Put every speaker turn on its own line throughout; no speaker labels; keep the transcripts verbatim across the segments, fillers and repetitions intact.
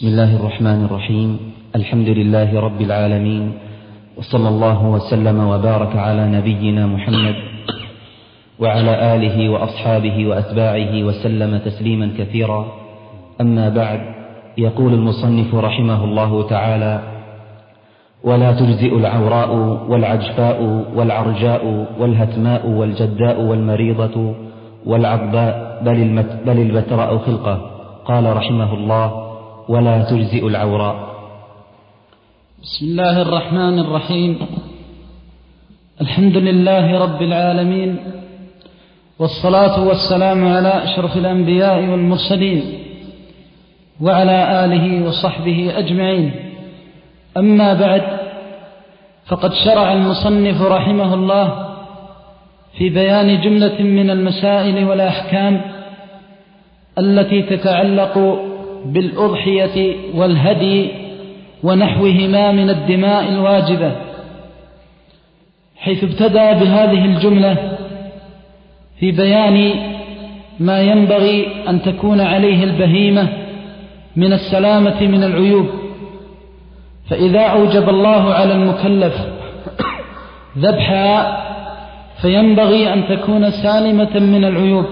بسم الله الرحمن الرحيم. الحمد لله رب العالمين، وصلى الله وسلم وبارك على نبينا محمد وعلى آله وأصحابه وأتباعه وسلم تسليما كثيرا. أما بعد، يقول المصنف رحمه الله تعالى: ولا تجزئ العوراء والعجفاء والعرجاء والهتماء والجداء والمريضة والعضباء بل البتراء خلقة. قال رحمه الله: ولا تجزئ العوراء.
بسم الله الرحمن الرحيم. الحمد لله رب العالمين، والصلاة والسلام على أشرف الأنبياء والمرسلين وعلى آله وصحبه أجمعين. أما بعد، فقد شرع المصنف رحمه الله في بيان جملة من المسائل والأحكام التي تتعلق بالأضحية والهدي ونحوهما من الدماء الواجبة، حيث ابتدأ بهذه الجملة في بيان ما ينبغي أن تكون عليه البهيمة من السلامة من العيوب. فإذا أوجب الله على المكلف ذبحها فينبغي أن تكون سالمة من العيوب.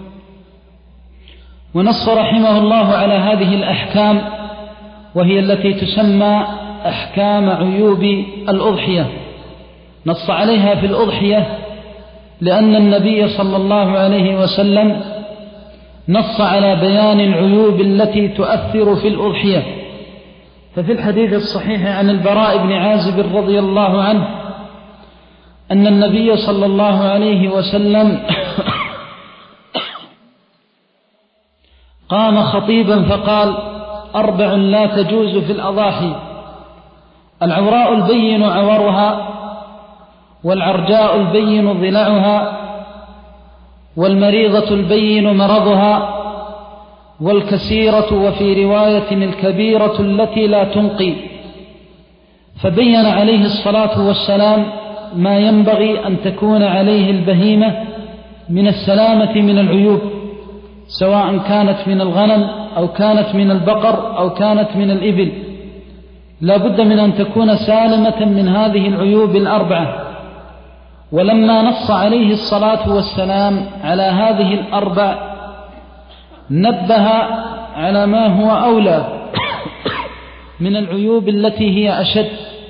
ونص رحمه الله على هذه الأحكام، وهي التي تسمى أحكام عيوب الأضحية. نص عليها في الأضحية لأن النبي صلى الله عليه وسلم نص على بيان العيوب التي تؤثر في الأضحية. ففي الحديث الصحيح عن البراء بن عازب رضي الله عنه أن النبي صلى الله عليه وسلم قام خطيبا فقال: أربع لا تجوز في الأضاحي: العوراء البين عورها، والعرجاء البين ضلعها، والمريضة البين مرضها، والكسيرة وفي رواية الكبيرة التي لا تنقي. فبين عليه الصلاة والسلام ما ينبغي أن تكون عليه البهيمة من السلامة من العيوب، سواء كانت من الغنم أو كانت من البقر أو كانت من الإبل. لا بد من أن تكون سالمة من هذه العيوب الأربعة. ولما نص عليه الصلاة والسلام على هذه الأربع نبه على ما هو أولى من العيوب التي هي أشد،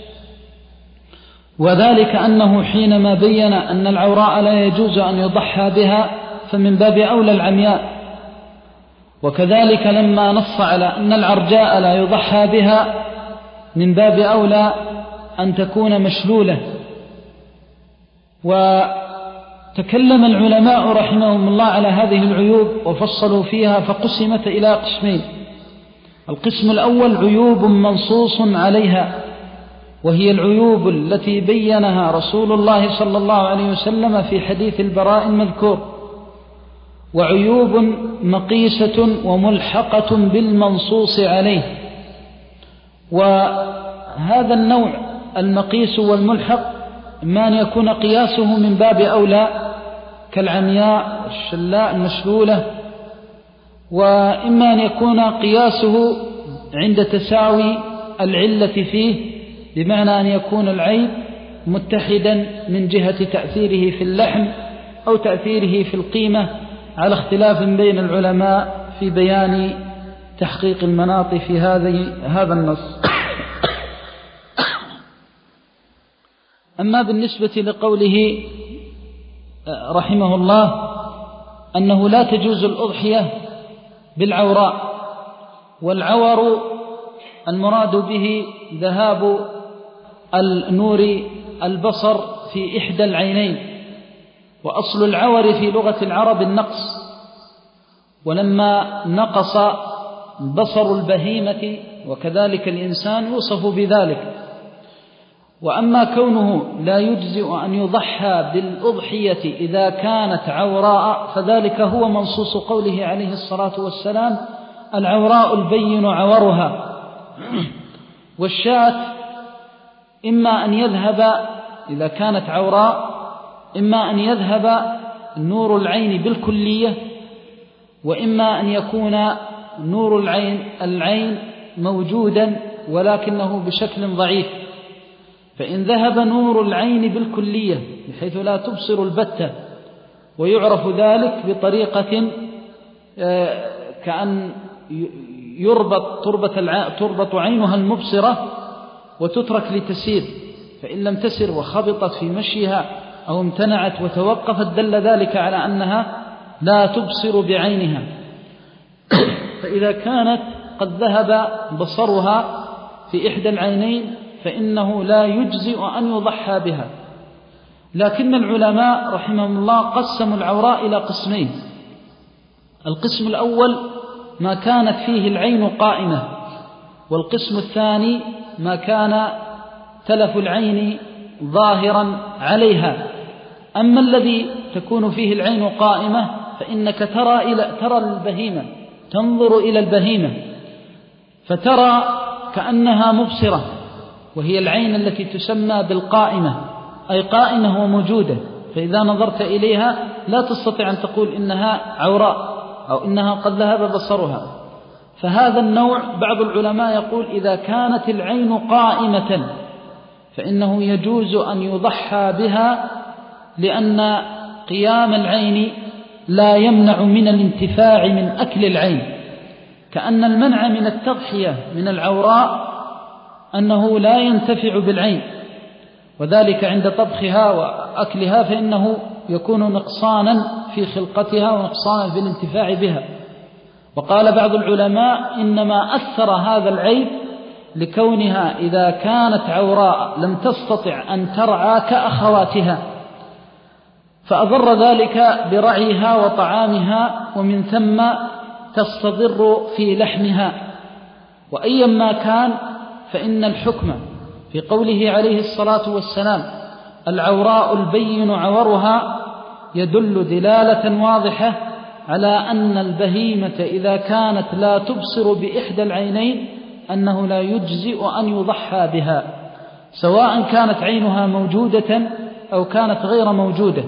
وذلك أنه حينما بين أن العوراء لا يجوز أن يضحى بها فمن باب أولى العمياء. وكذلك لما نص على أن العرجاء لا يضحى بها من باب أولى أن تكون مشلولة. وتكلم العلماء رحمهم الله على هذه العيوب وفصلوا فيها، فقسمت إلى قسمين. القسم الأول عيوب منصوص عليها، وهي العيوب التي بينها رسول الله صلى الله عليه وسلم في حديث البراء المذكور، وعيوب مقيسة وملحقة بالمنصوص عليه. وهذا النوع المقيس والملحق إما أن يكون قياسه من باب أولى كالعمياء والشلاء المشلولة، وإما أن يكون قياسه عند تساوي العلة فيه، بمعنى أن يكون العيب متحدا من جهة تأثيره في اللحم أو تأثيره في القيمة، على اختلاف بين العلماء في بيان تحقيق المناط في هذا النص. أما بالنسبة لقوله رحمه الله أنه لا تجوز الأضحية بالعوراء، والعور المراد به ذهاب النور البصر في إحدى العينين، وأصل العور في لغة العرب النقص. ولما نقص بصر البهيمة وكذلك الإنسان يوصف بذلك. وأما كونه لا يجزئ أن يضحى بالأضحية إذا كانت عوراء فذلك هو منصوص قوله عليه الصلاة والسلام: العوراء البين عورها. والشاة إما أن يذهب إذا كانت عوراء، إما أن يذهب نور العين بالكلية، وإما أن يكون نور العين العين موجودا ولكنه بشكل ضعيف، فإن ذهب نور العين بالكلية بحيث لا تبصر البتة، ويعرف ذلك بطريقة كأن يربط تربط عينها المبصرة وتترك لتسير، فإن لم تسر وخبطت في مشيها أو امتنعت وتوقفت دل ذلك على أنها لا تبصر بعينها. فإذا كانت قد ذهب بصرها في إحدى العينين فإنه لا يجزئ أن يضحى بها. لكن العلماء رحمهم الله قسموا العوراء إلى قسمين: القسم الأول ما كانت فيه العين قائمة، والقسم الثاني ما كان تلف العين ظاهرا عليها. أما الذي تكون فيه العين قائمة فإنك ترى إلى ترى البهيمة، تنظر إلى البهيمة فترى كأنها مبصرة، وهي العين التي تسمى بالقائمة، أي قائمة وموجودة، فإذا نظرت إليها لا تستطيع أن تقول إنها عوراء أو إنها قد ذهب بصرها. فهذا النوع بعض العلماء يقول إذا كانت العين قائمة فإنه يجوز أن يضحى بها، لأن قيام العين لا يمنع من الانتفاع من أكل العين، كأن المنع من التضحية من العوراء أنه لا ينتفع بالعين، وذلك عند طبخها وأكلها فإنه يكون نقصانا في خلقتها ونقصانا في الانتفاع بها. وقال بعض العلماء إنما أثر هذا العيب لكونها إذا كانت عوراء لم تستطع أن ترعى كأخواتها، فأضر ذلك برعيها وطعامها، ومن ثم تستضر في لحمها. وأيما كان فإن الحكم في قوله عليه الصلاة والسلام العوراء البين عورها يدل دلالة واضحة على أن البهيمة إذا كانت لا تبصر بإحدى العينين أنه لا يجزئ أن يضحى بها، سواء كانت عينها موجودة أو كانت غير موجودة.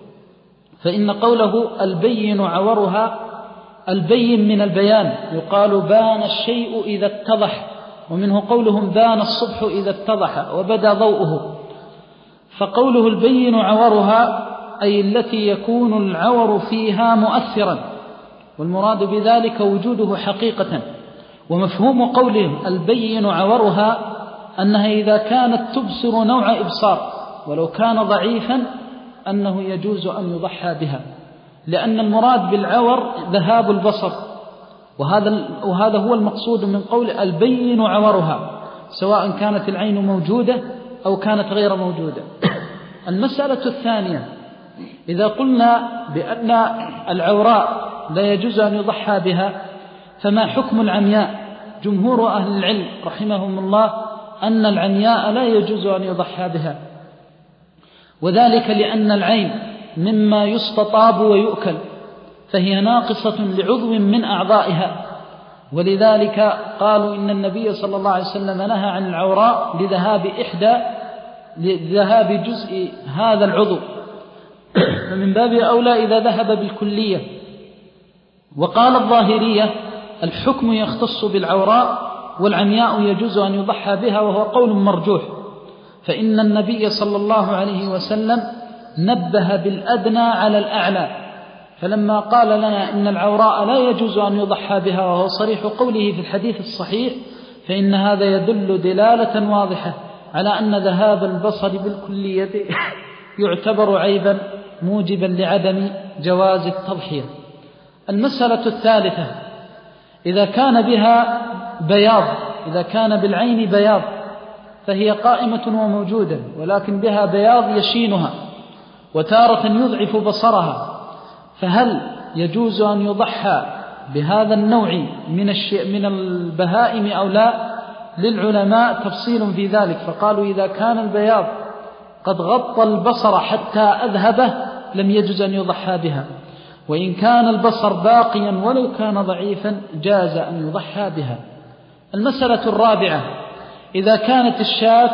فإن قوله البين عورها، البين من البيان، يقال بان الشيء إذا اتضح، ومنه قولهم بان الصبح إذا اتضح وبدا ضوءه. فقوله البين عورها أي التي يكون العور فيها مؤثرا، والمراد بذلك وجوده حقيقة. ومفهوم قولهم البين عورها أنها إذا كانت تبصر نوع إبصار ولو كان ضعيفا أنه يجوز أن يضحى بها، لأن المراد بالعور ذهاب البصر، وهذا وهذا هو المقصود من قول البين عورها، سواء كانت العين موجودة أو كانت غير موجودة. المسألة الثانية: إذا قلنا بأن العوراء لا يجوز أن يضحى بها، فما حكم العمياء؟ جمهور أهل العلم رحمهم الله أن العمياء لا يجوز أن يضحى بها، وذلك لأن العين مما يستطاب ويؤكل، فهي ناقصة لعضو من أعضائها، ولذلك قالوا إن النبي صلى الله عليه وسلم نهى عن العوراء لذهاب إحدى لذهاب جزء هذا العضو، فمن باب أولى إذا ذهب بالكلية. وقال الظاهرية الحكم يختص بالعوراء والعمياء يجوز أن يضحى بها، وهو قول مرجوح، فإن النبي صلى الله عليه وسلم نبه بالأدنى على الأعلى، فلما قال لنا إن العوراء لا يجوز أن يضحى بها وهو صريح قوله في الحديث الصحيح، فإن هذا يدل دلالة واضحة على أن ذهاب البصر بالكلية يعتبر عيبا موجبا لعدم جواز التضحية. المسألة الثالثة: إذا كان بها بياض، إذا كان بالعين بياض فهي قائمة وموجودة، ولكن بها بياض يشينها وتارة يضعف بصرها، فهل يجوز أن يضحى بهذا النوع من من البهائم أو لا؟ للعلماء تفصيل في ذلك، فقالوا إذا كان البياض قد غطى البصر حتى أذهبه لم يجوز أن يضحى بها، وإن كان البصر باقيا ولو كان ضعيفا جاز أن يضحى بها. المسألة الرابعة: إذا كانت الشاة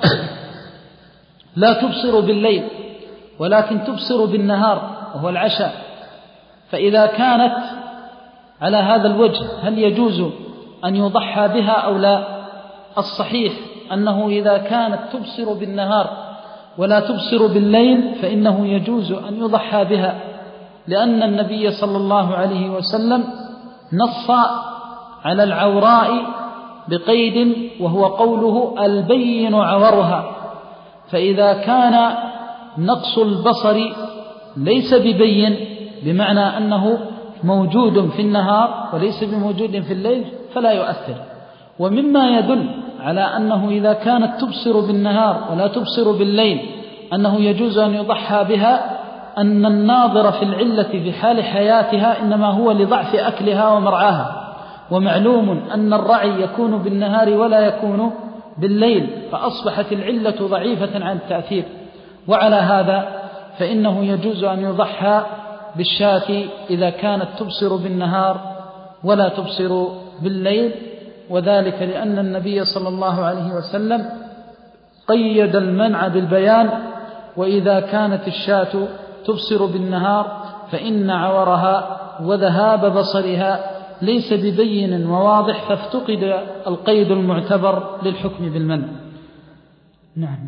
لا تبصر بالليل ولكن تبصر بالنهار وهو العشاء، فإذا كانت على هذا الوجه هل يجوز أن يضحى بها أو لا؟ الصحيح أنه إذا كانت تبصر بالنهار ولا تبصر بالليل فإنه يجوز أن يضحى بها، لأن النبي صلى الله عليه وسلم نص على العوراء بقيد وهو قوله البين عورها، فإذا كان نقص البصر ليس ببين بمعنى أنه موجود في النهار وليس بموجود في الليل فلا يؤثر. ومما يدل على أنه إذا كانت تبصر بالنهار ولا تبصر بالليل أنه يجوز أن يضحى بها أن الناظر في العلة في حال حياتها إنما هو لضعف أكلها ومرعاها، ومعلوم أن الرعي يكون بالنهار ولا يكون بالليل، فأصبحت العلة ضعيفة عن التأثير. وعلى هذا فإنه يجوز أن يضحى بالشاة إذا كانت تبصر بالنهار ولا تبصر بالليل، وذلك لأن النبي صلى الله عليه وسلم قيد المنع بالبيان، وإذا كانت الشاة تبصر بالنهار فإن عورها وذهاب بصرها ليس ببين وواضح، فافتقد القيد المعتبر للحكم بالمنع. نعم.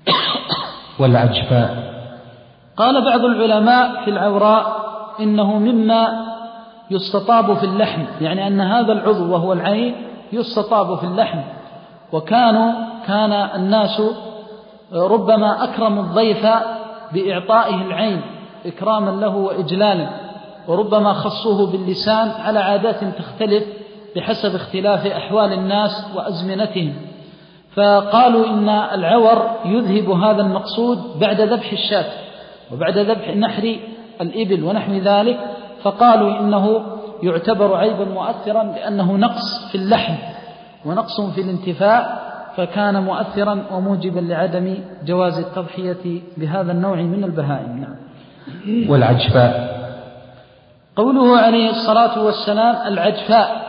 والعجفاء.
قال بعض العلماء في العوراء إنه مما يستطاب في اللحم، يعني أن هذا العضو وهو العين يستطاب في اللحم، وكانوا كان الناس ربما أكرموا الضيف بإعطائه العين إكراما له وإجلالا، وربما خصوه باللسان على عادات تختلف بحسب اختلاف أحوال الناس وأزمنتهم، فقالوا إن العور يذهب هذا المقصود بعد ذبح الشاة وبعد ذبح نحر الإبل ونحو ذلك، فقالوا إنه يعتبر عيبا مؤثرا لأنه نقص في اللحم ونقص في الانتفاع، فكان مؤثرا وموجبا لعدم جواز التضحية بهذا النوع من البهائم. نعم.
والعجفاء.
قوله عليه الصلاة والسلام العجفاء،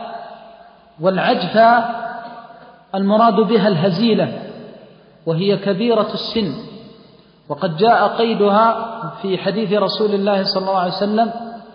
والعجفاء المراد بها الهزيلة، وهي كبيرة السن، وقد جاء قيدها في حديث رسول الله صلى الله عليه وسلم،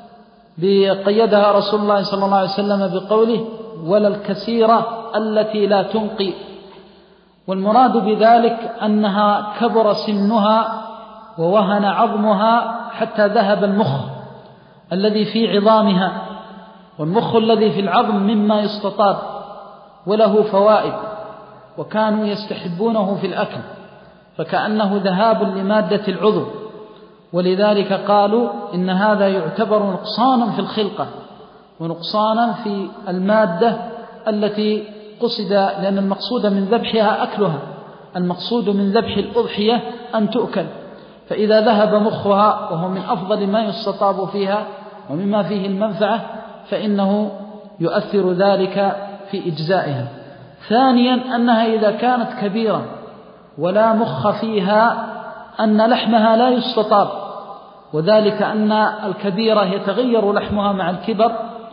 بقيدها رسول الله صلى الله عليه وسلم بقوله ولا الكثيرة التي لا تنقي، والمراد بذلك أنها كبر سنها ووهن عظمها حتى ذهب المخ الذي في عظامها، والمخ الذي في العظم مما يستطاب وله فوائد، وكانوا يستحبونه في الأكل، فكأنه ذهاب لمادة العضو، ولذلك قالوا إن هذا يعتبر نقصانا في الخلقة ونقصانا في المادة التي قصد، لأن المقصود من ذبحها أكلها، المقصود من ذبح الأضحية أن تؤكل، فإذا ذهب مخها وهو من أفضل ما يستطاب فيها ومما فيه المنفعة فإنه يؤثر ذلك في إجزائها. ثانيا أنها إذا كانت كبيرة ولا مخ فيها أن لحمها لا يستطاب، وذلك أن الكبيرة يتغير لحمها مع الكبر،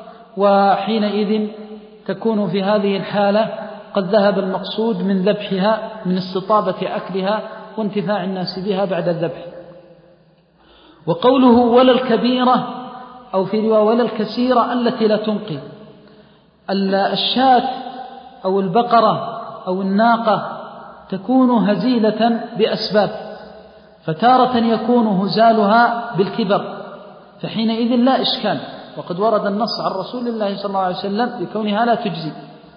وحينئذ تكون في هذه الحالة قد ذهب المقصود من ذبحها من استطابة أكلها وانتفاع الناس بها بعد الذبح. وقوله ولا الكبيرة أو في رواية ولا الكثيرة التي لا تنقي، الشاة أو البقرة أو الناقة تكون هزيلة بأسباب، فتارة يكون هزالها بالكبر فحينئذ لا إشكال، وقد ورد النص عن رسول الله صلى الله عليه وسلم بكونها لا تجزي،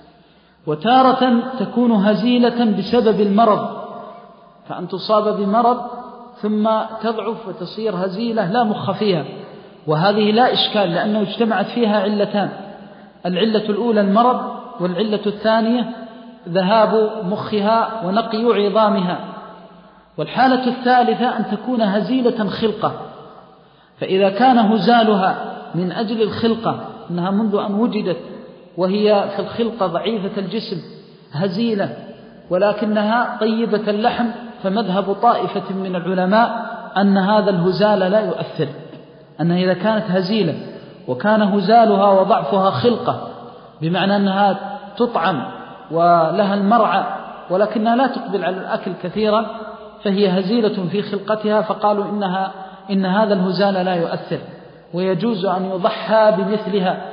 وتارة تكون هزيلة بسبب المرض، فأن تصاب بمرض ثم تضعف وتصير هزيلة لا مخ فيها، وهذه لا إشكال لأنه اجتمعت فيها علتان، العلة الأولى المرض، والعلة الثانية ذهاب مخها ونقي عظامها. والحالة الثالثة أن تكون هزيلة خلقة، فإذا كان هزالها من أجل الخلقة أنها منذ أن وجدت وهي في الخلقة ضعيفة الجسم هزيلة ولكنها طيبة اللحم، فمذهب طائفة من العلماء أن هذا الهزال لا يؤثر، أنها إذا كانت هزيلة وكان هزالها وضعفها خلقة بمعنى أنها تطعم ولها المرعى ولكنها لا تقبل على الأكل كثيرا فهي هزيلة في خلقتها، فقالوا إنها إن هذا الهزال لا يؤثر ويجوز أن يضحى بمثلها.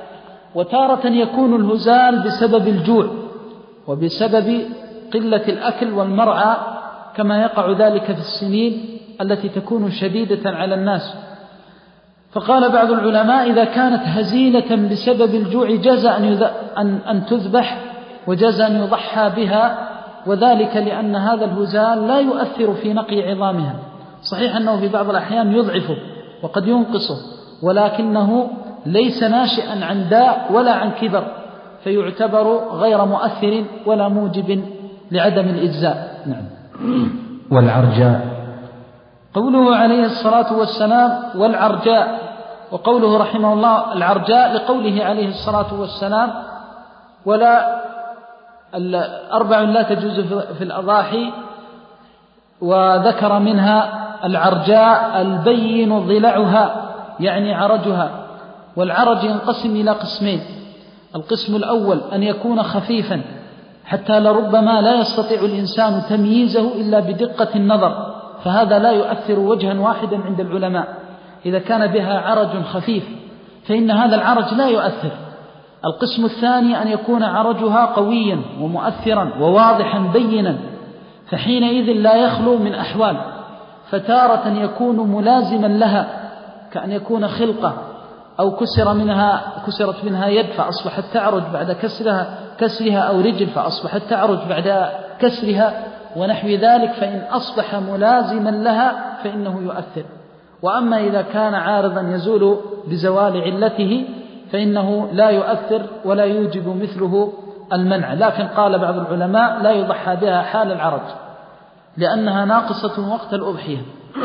وتارة يكون الهزال بسبب الجوع وبسبب قلة الأكل والمرعى، كما يقع ذلك في السنين التي تكون شديدة على الناس. فقال بعض العلماء إذا كانت هزيلة بسبب الجوع جاز أن تذبح وجاز أن يضحى بها، وذلك لأن هذا الهزال لا يؤثر في نقي عظامها. صحيح أنه في بعض الأحيان يضعفه وقد ينقصه، ولكنه ليس ناشئا عن داء ولا عن كبر، فيعتبر غير مؤثر ولا موجب لعدم الإجزاء. نعم.
والعرجاء
قوله عليه الصلاة والسلام والعرجاء، وقوله رحمه الله العرجاء لقوله عليه الصلاة والسلام ولا أربع لا تجوز في الأضاحي، وذكر منها العرجاء البين ضلعها يعني عرجها. والعرج ينقسم إلى قسمين: القسم الأول أن يكون خفيفا حتى لربما لا يستطيع الإنسان تمييزه إلا بدقة النظر، فهذا لا يؤثر وجها واحدا عند العلماء. إذا كان بها عرج خفيف فإن هذا العرج لا يؤثر. القسم الثاني أن يكون عرجها قويا ومؤثرا وواضحا بينا، فحينئذ لا يخلو من أحوال، فتارة يكون ملازما لها كأن يكون خلقة أو كسر منها كسرت منها يد فأصبحت تعرج بعد كسرها كسرها أو رجل فأصبحت تعرج بعد كسرها ونحو ذلك، فإن أصبح ملازما لها فإنه يؤثر. وأما إذا كان عارضا يزول بزوال علته فإنه لا يؤثر ولا يوجب مثله المنع. لكن قال بعض العلماء لا يضحى بها حال العرج لأنها ناقصة وقت الأضحية.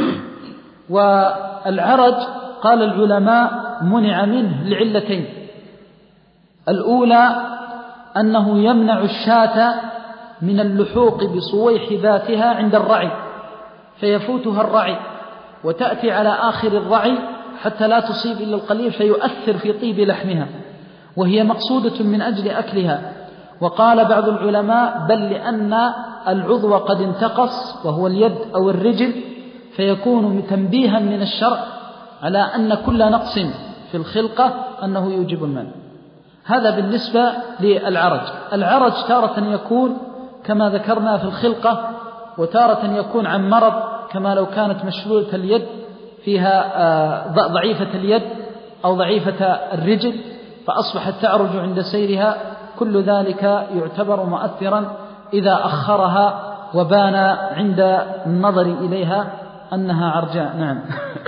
والعرج قال العلماء منع منه لعلتين: الأولى أنه يمنع الشاة من اللحوق بصويح ذاتها عند الرعي، فيفوتها الرعي وتأتي على آخر الرعي حتى لا تصيب إلا القليل فيؤثر في طيب لحمها، وهي مقصودة من أجل أكلها. وقال بعض العلماء بل لأن العضو قد انتقص وهو اليد أو الرجل، فيكون تنبيها من الشرع على أن كل نقص في الخلقة أنه يوجب المنع. هذا بالنسبة للعرج. العرج تارة يكون كما ذكرنا في الخلقة، وتارة يكون عن مرض كما لو كانت مشلولة اليد فيها ضعيفة اليد أو ضعيفة الرجل فأصبحت تعرج عند سيرها، كل ذلك يعتبر مؤثرا إذا أخرها وبان عند النظر إليها أنها عرجاء. نعم.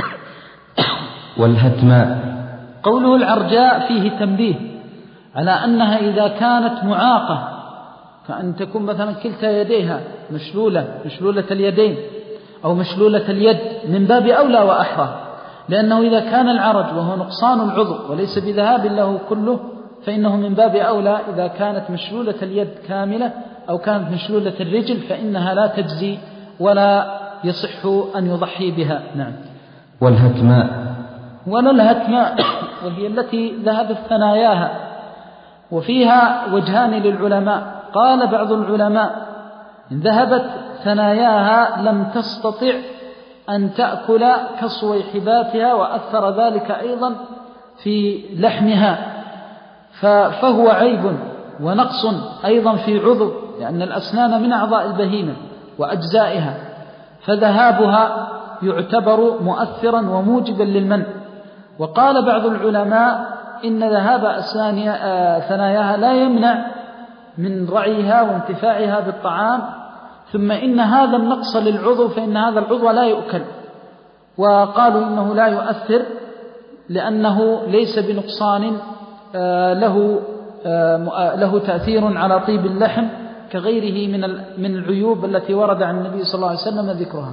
والهتماء
قوله العرجاء فيه تنبيه على أنها إذا كانت معاقة، كأن تكون مثلا كلتا يديها مشلولة مشلولة اليدين أو مشلولة اليد، من باب أولى وأحرى، لأنه إذا كان العرج وهو نقصان العضو وليس بذهاب له كله فإنه من باب أولى إذا كانت مشلولة اليد كاملة أو كانت مشلولة الرجل فإنها لا تجزي ولا يصح أن يضحي بها. نعم.
والهتماء
ولا الهتماء وهي التي ذهبت ثناياها، وفيها وجهان للعلماء. قال بعض العلماء إن ذهبت ثناياها لم تستطع أن تأكل كصويحباتها وأثر ذلك أيضا في لحمها، فهو عيب ونقص أيضا في عضو، لأن الأسنان من أعضاء البهيمة وأجزائها، فذهابها يعتبر مؤثرا وموجبا للمنع. وقال بعض العلماء إن ذهاب ثناياها لا يمنع من رعيها وانتفاعها بالطعام، ثم إن هذا النقص للعضو فإن هذا العضو لا يؤكل. وقالوا إنه لا يؤثر لأنه ليس بنقصان له له تأثير على طيب اللحم كغيره من من العيوب التي ورد عن النبي صلى الله عليه وسلم ذكرها.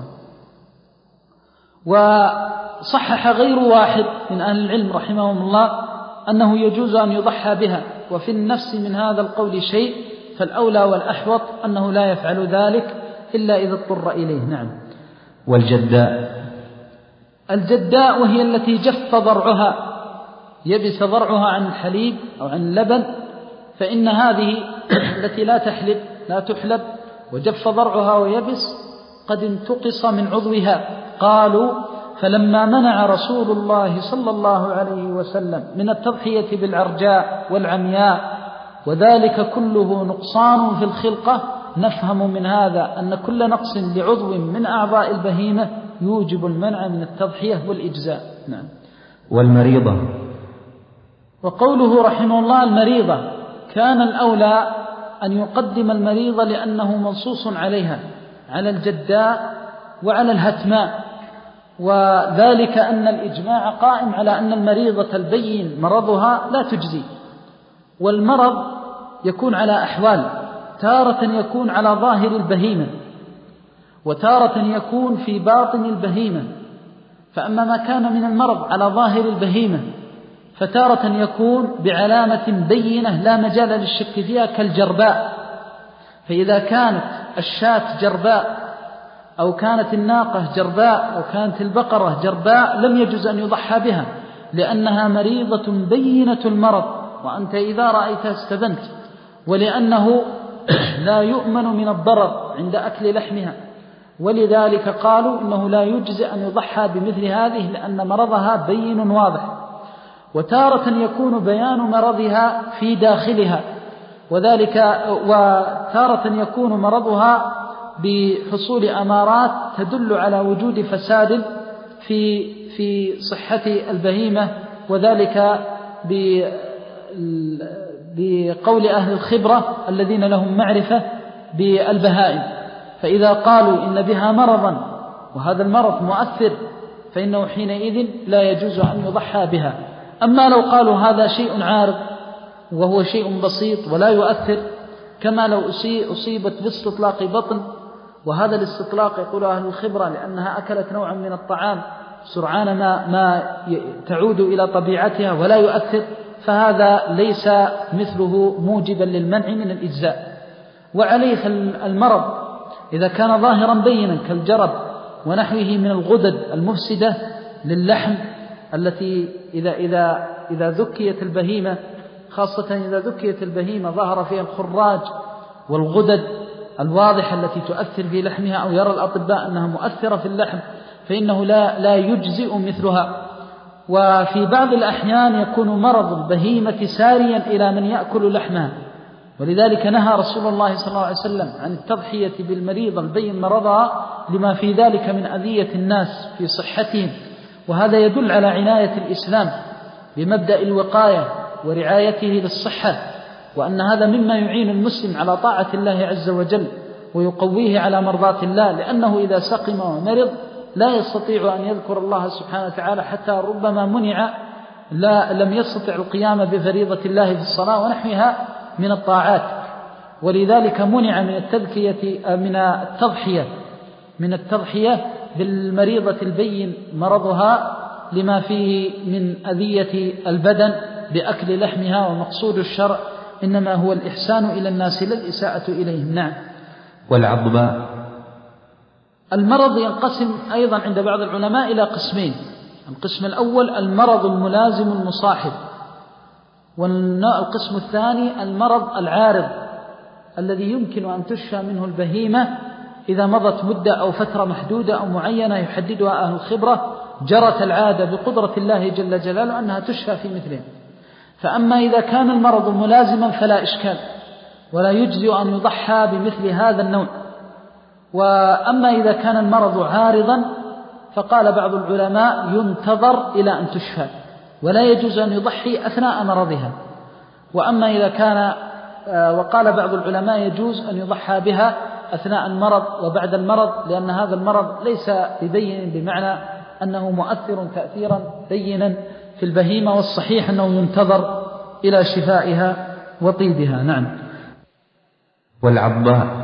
وصحح غير واحد من أهل العلم رحمهم الله أنه يجوز أن يضحى بها، وفي النفس من هذا القول شيء، فالأولى والأحوط أنه لا يفعل ذلك إلا إذا اضطر إليه. نعم.
والجداء
الجداء وهي التي جف ضرعها، يبس ضرعها عن الحليب أو عن اللبن، فإن هذه التي لا تحلب لا تحلب وجف ضرعها ويبس قد انتقص من عضوها. قالوا فلما منع رسول الله صلى الله عليه وسلم من التضحية بالعرجاء والعمياء وذلك كله نقصان في الخلقة، نفهم من هذا أن كل نقص لعضو من أعضاء البهيمة يوجب المنع من التضحية والإجزاء. نعم.
والمريضة.
وقوله رحمه الله المريضة، كان الأولى أن يقدم المريضة لأنه منصوص عليها، على الجداء وعلى الهتماء، وذلك أن الإجماع قائم على أن المريضة البين مرضها لا تجزي. والمرض يكون على أحوال، تارة يكون على ظاهر البهيمة وتارة يكون في باطن البهيمة. فأما ما كان من المرض على ظاهر البهيمة فتارة يكون بعلامة بينة لا مجال للشك فيها كالجرباء، فإذا كانت الشاة جرباء أو كانت الناقة جرباء أو كانت البقرة جرباء لم يجوز أن يضحى بها لأنها مريضة بينة المرض، وأنت إذا رأيتها استبنت، ولأنه لا يؤمن من الضرر عند أكل لحمها، ولذلك قالوا إنه لا يجزئ أن يضحى بمثل هذه لأن مرضها بين واضح. وتارة يكون بيان مرضها في داخلها، وذلك وتارة يكون مرضها بحصول أمارات تدل على وجود فساد في في صحة البهيمة، وذلك بقول أهل الخبرة الذين لهم معرفة بالبهائم، فإذا قالوا إن بها مرضا وهذا المرض مؤثر فإنه حينئذ لا يجوز أن يضحى بها. أما لو قالوا هذا شيء عارض وهو شيء بسيط ولا يؤثر، كما لو أصيبت باستطلاق بطن، وهذا الاستطلاق يقول أهل الخبرة لأنها أكلت نوعا من الطعام سرعان ما, ما تعود إلى طبيعتها ولا يؤثر، فهذا ليس مثله موجبا للمنع من الإجزاء. وعليه المرض إذا كان ظاهرا بينا كالجرب ونحوه من الغدد المفسدة للحم التي إذا, إذا, إذا ذكيت البهيمة، خاصة إذا ذكيت البهيمة ظهر فيها الخراج والغدد الواضحة التي تؤثر في لحمها أو يرى الأطباء أنها مؤثرة في اللحم، فإنه لا, لا يجزئ مثلها. وفي بعض الأحيان يكون مرض البهيمة ساريا إلى من يأكل لحمها، ولذلك نهى رسول الله صلى الله عليه وسلم عن التضحية بالمريض البين مرضها لما في ذلك من أذية الناس في صحتهم. وهذا يدل على عناية الإسلام بمبدأ الوقاية ورعايته للصحة، وأن هذا مما يعين المسلم على طاعة الله عز وجل ويقويه على مرضاة الله، لأنه إذا سقم ومرض لا يستطيع أن يذكر الله سبحانه وتعالى، حتى ربما منع لا لم يستطع القيام بفريضة الله في الصلاة ونحوها من الطاعات، ولذلك منع من التذكية من التضحية من التضحية بالمريضة البين مرضها لما فيه من أذية البدن بأكل لحمها. ومقصود الشرع إنما هو الإحسان إلى الناس لا الإساءة إليهم. نعم.
والعضباء.
المرض ينقسم أيضا عند بعض العلماء إلى قسمين. القسم الأول المرض الملازم المصاحب، والقسم الثاني المرض العارض الذي يمكن أن تشفى منه البهيمة إذا مضت مدة أو فترة محدودة أو معينة يحددها أهل الخبرة، جرت العادة بقدرة الله جل جلاله أنها تشفى في مثله. فأما إذا كان المرض ملازما فلا إشكال ولا يجزئ أن يضحى بمثل هذا النوع. وأما إذا كان المرض عارضا فقال بعض العلماء ينتظر إلى أن تشفى ولا يجوز أن يضحي أثناء مرضها. وأما إذا كان وقال بعض العلماء يجوز أن يضحى بها أثناء المرض وبعد المرض، لأن هذا المرض ليس ببين بمعنى أنه مؤثر تأثيرا بينا في البهيمة، والصحيح أنه ينتظر إلى شفائها وطيبها. نعم.
والعضباء.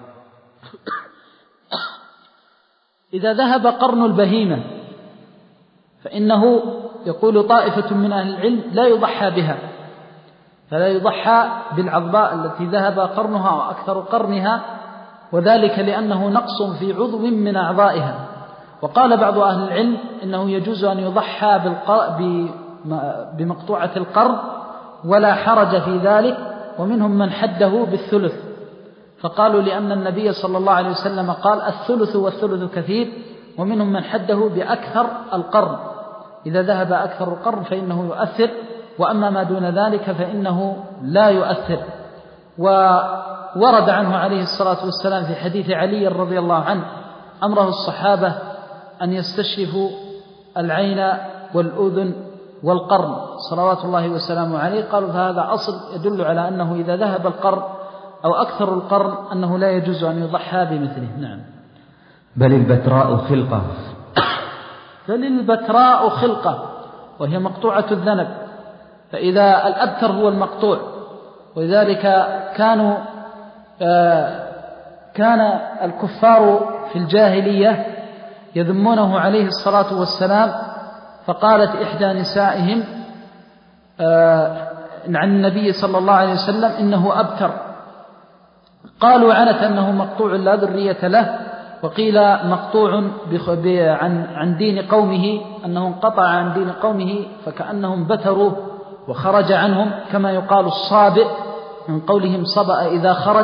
إذا ذهب قرن البهيمة فإنه يقول طائفة من أهل العلم لا يضحى بها، فلا يضحى بالعضباء التي ذهب قرنها وأكثر قرنها، وذلك لأنه نقص في عضو من أعضائها. وقال بعض أهل العلم إنه يجوز أن يضحى بمقطوعة القرن ولا حرج في ذلك، ومنهم من حده بالثلث، فقالوا لأن النبي صلى الله عليه وسلم قال الثلث والثلث كثير، ومنهم من حده بأكثر القرن، إذا ذهب أكثر القرن فإنه يؤثر، وأما ما دون ذلك فإنه لا يؤثر. وورد عنه عليه الصلاة والسلام في حديث علي رضي الله عنه أمره الصحابة أن يستشرفوا العين والأذن والقرن صلوات الله وسلامه عليه، قالوا فهذا أصل يدل على أنه إذا ذهب القرن أو أكثر القرن أنه لا يجوز أن يضحى بمثله. نعم.
بل البتراء خلقة
بل البتراء خلقة وهي مقطوعة الذنب، فإذا الأبتر هو المقطوع، ولذلك كانوا آه كان الكفار في الجاهلية يذمونه عليه الصلاة والسلام، فقالت إحدى نسائهم آه عن النبي صلى الله عليه وسلم إنه أبتر، قالوا عنت أنه مقطوع لا ذرية له، وقيل مقطوع عن عن دين قومه، أنه انقطع عن دين قومه فكأنهم بتروه وخرج عنهم، كما يقال الصابئ من قولهم صبأ إذا خرج.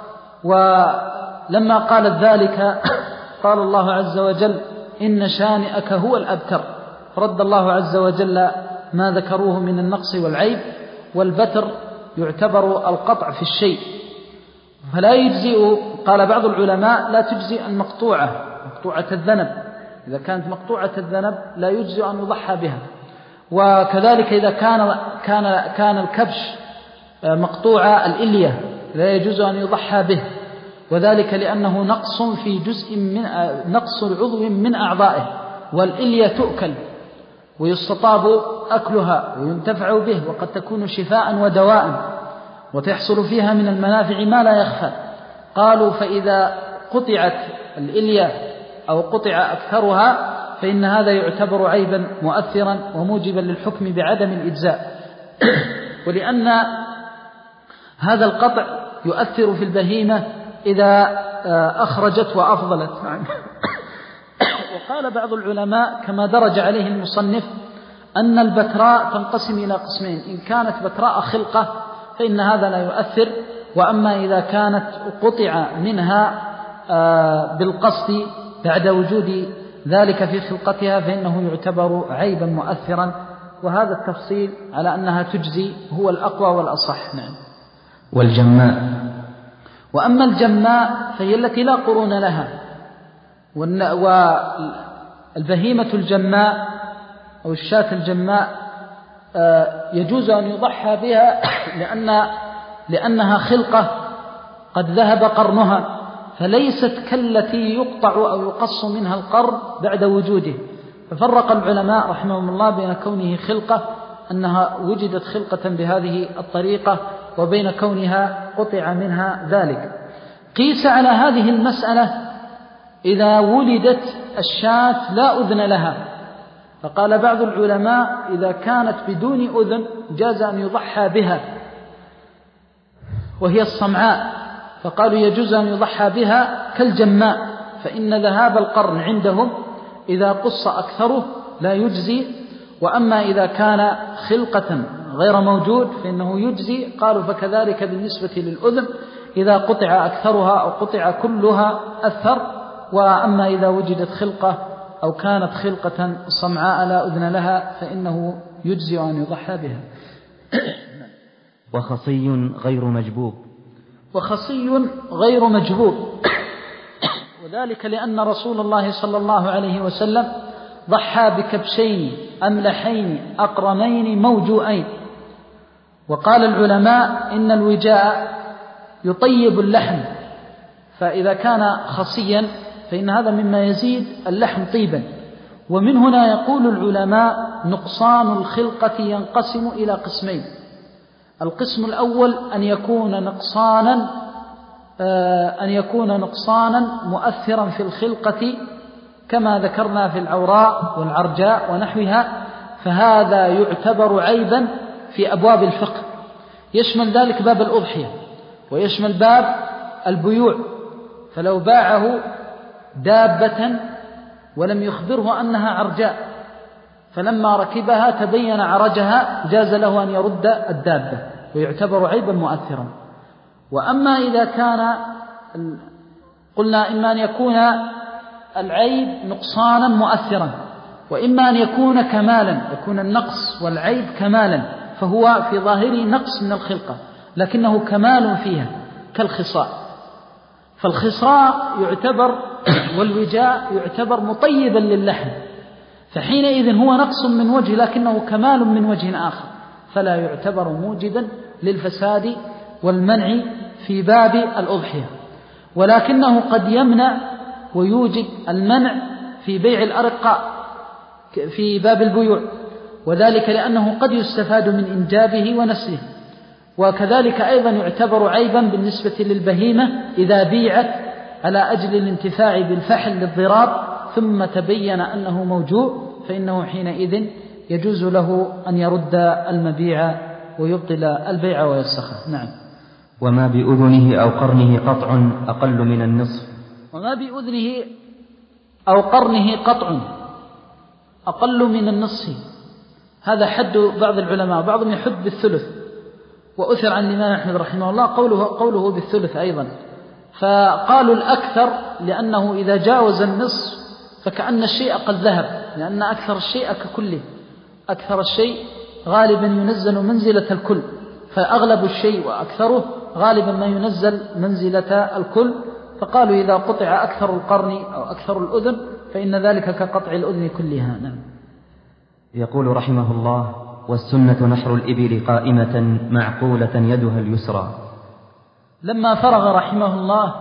ولما قالت ذلك قال الله عز وجل إن شانئك هو الأبتر، رد الله عز وجل ما ذكروه من النقص والعيب. والبتر يعتبر القطع في الشيء، فلا يجزئ، قال بعض العلماء لا تجزئ المقطوعة مقطوعة الذنب، إذا كانت مقطوعة الذنب لا يجزئ أن يضحى بها. وكذلك إذا كان كان كان الكبش مقطوع الإلية لا يجوز أن يضحى به، وذلك لأنه نقص في جزء من نقص عضو من أعضائه، والإلية تؤكل ويستطاب أكلها وينتفع به، وقد تكون شفاء ودواء وتحصل فيها من المنافع ما لا يخفى. قالوا فإذا قطعت الإلية أو قطع أكثرها فإن هذا يعتبر عيبا مؤثرا وموجبا للحكم بعدم الإجزاء، ولأن هذا القطع يؤثر في البهيمة إذا أخرجت وأفضلت. وقال بعض العلماء كما درج عليه المصنف أن البتراء تنقسم إلى قسمين، إن كانت بتراء خلقة فإن هذا لا يؤثر، وأما إذا كانت قطع منها بالقصد بعد وجود ذلك في خلقتها فإنه يعتبر عيبا مؤثرا، وهذا التفصيل على أنها تجزي هو الأقوى والأصح. نعم.
والجماء،
وأما الجماء فهي التي لا قرون لها، والبهيمة الجماء أو الشاة الجماء يجوز أن يضحى بها لأن لأنها خلقة قد ذهب قرنها، فليست كالتي يقطع أو يقص منها القرن بعد وجوده. ففرق العلماء رحمهم الله بين كونه خلقة أنها وجدت خلقة بهذه الطريقة وبين كونها قطع منها ذلك. قيس على هذه المسألة إذا ولدت الشاة لا أذن لها، فقال بعض العلماء إذا كانت بدون أذن جاز أن يضحى بها وهي الصمعاء، فقالوا يجوز أن يضحى بها كالجماء، فإن ذهاب القرن عندهم إذا قص أكثره لا يجزي، وأما إذا كان خلقة غير موجود فإنه يجزي. قالوا فكذلك بالنسبة للأذن إذا قطع أكثرها أو قطع كلها أثر، وأما إذا وجدت خلقة أو كانت خلقة صمعاء لا أذن لها فإنه يجزي أن يضحى بها.
وخصي غير مجبوب،
وخصي غير مجبوب، وذلك لأن رسول الله صلى الله عليه وسلم ضحى بكبشين أملحين أقرنين موجوئين. وقال العلماء إن الوجاء يطيب اللحم، فإذا كان خصيا فإن هذا مما يزيد اللحم طيبا. ومن هنا يقول العلماء نقصان الخلقة ينقسم إلى قسمين. القسم الأول أن يكون نقصانا أن يكون نقصانا مؤثرا في الخلقة كما ذكرنا في العوراء والعرجاء ونحوها، فهذا يعتبر عيبا في أبواب الفقه، يشمل ذلك باب الأضحية ويشمل باب البيوع. فلو باعه دابة ولم يخبره أنها عرجاء فلما ركبها تبين عرجها جاز له أن يرد الدابة ويعتبر عيبا مؤثرا. وأما إذا كان قلنا إما أن يكون العيب نقصانا مؤثرا، وإما أن يكون كمالا، يكون النقص والعيب كمالا، فهو في ظاهره نقص من الخلقة لكنه كمال فيها كالخصاء. فالخصاء يعتبر والوجاء يعتبر مطيبا للحم، فحينئذ هو نقص من وجه لكنه كمال من وجه آخر، فلا يعتبر موجبا للفساد والمنع في باب الأضحية، ولكنه قد يمنع ويوجب المنع في بيع الأرقاء في باب البيوع، وذلك لأنه قد يستفاد من إنجابه ونسله. وكذلك أيضا يعتبر عيبا بالنسبة للبهيمة إذا بيعت على أجل الانتفاع بالفحل للضرار ثم تبين أنه موجوع، فإنه حينئذ يجوز له أن يرد المبيع ويبطل البيع ويفسخه. نعم.
وما بأذنه أو قرنه قطع أقل من النصف.
وما بأذنه أو قرنه قطع أقل من النصف، هذا حد بعض العلماء، بعضهم يحد بالثلث، وأثر عن الإمام أحمد رحمه الله قوله, قوله بالثلث أيضا، فقالوا الأكثر لأنه إذا جاوز النصف فكأن الشيء قد ذهب، لأن أكثر الشيء ككله، أكثر الشيء غالبا ينزل منزلة الكل، فأغلب الشيء وأكثره غالبا ما ينزل منزلة الكل، فقالوا إذا قطع أكثر القرن أو أكثر الأذن فإن ذلك كقطع الأذن كلها. نعم.
يقول رحمه الله: والسنة نحر الإبل قائمة معقولة يدها اليسرى.
لما فرغ رحمه الله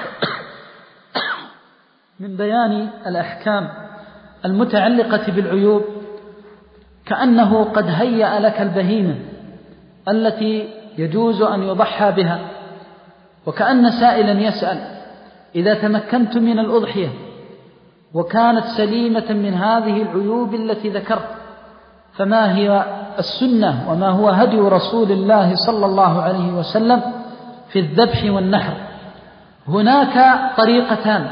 من بيان الأحكام المتعلقة بالعيوب كأنه قد هيأ لك البهيمة التي يجوز أن يضحى بها، وكأن سائلا يسأل: إذا تمكنت من الأضحية وكانت سليمة من هذه العيوب التي ذكرت فما هي السنة وما هو هدي رسول الله صلى الله عليه وسلم في الذبح والنحر؟ هناك طريقتان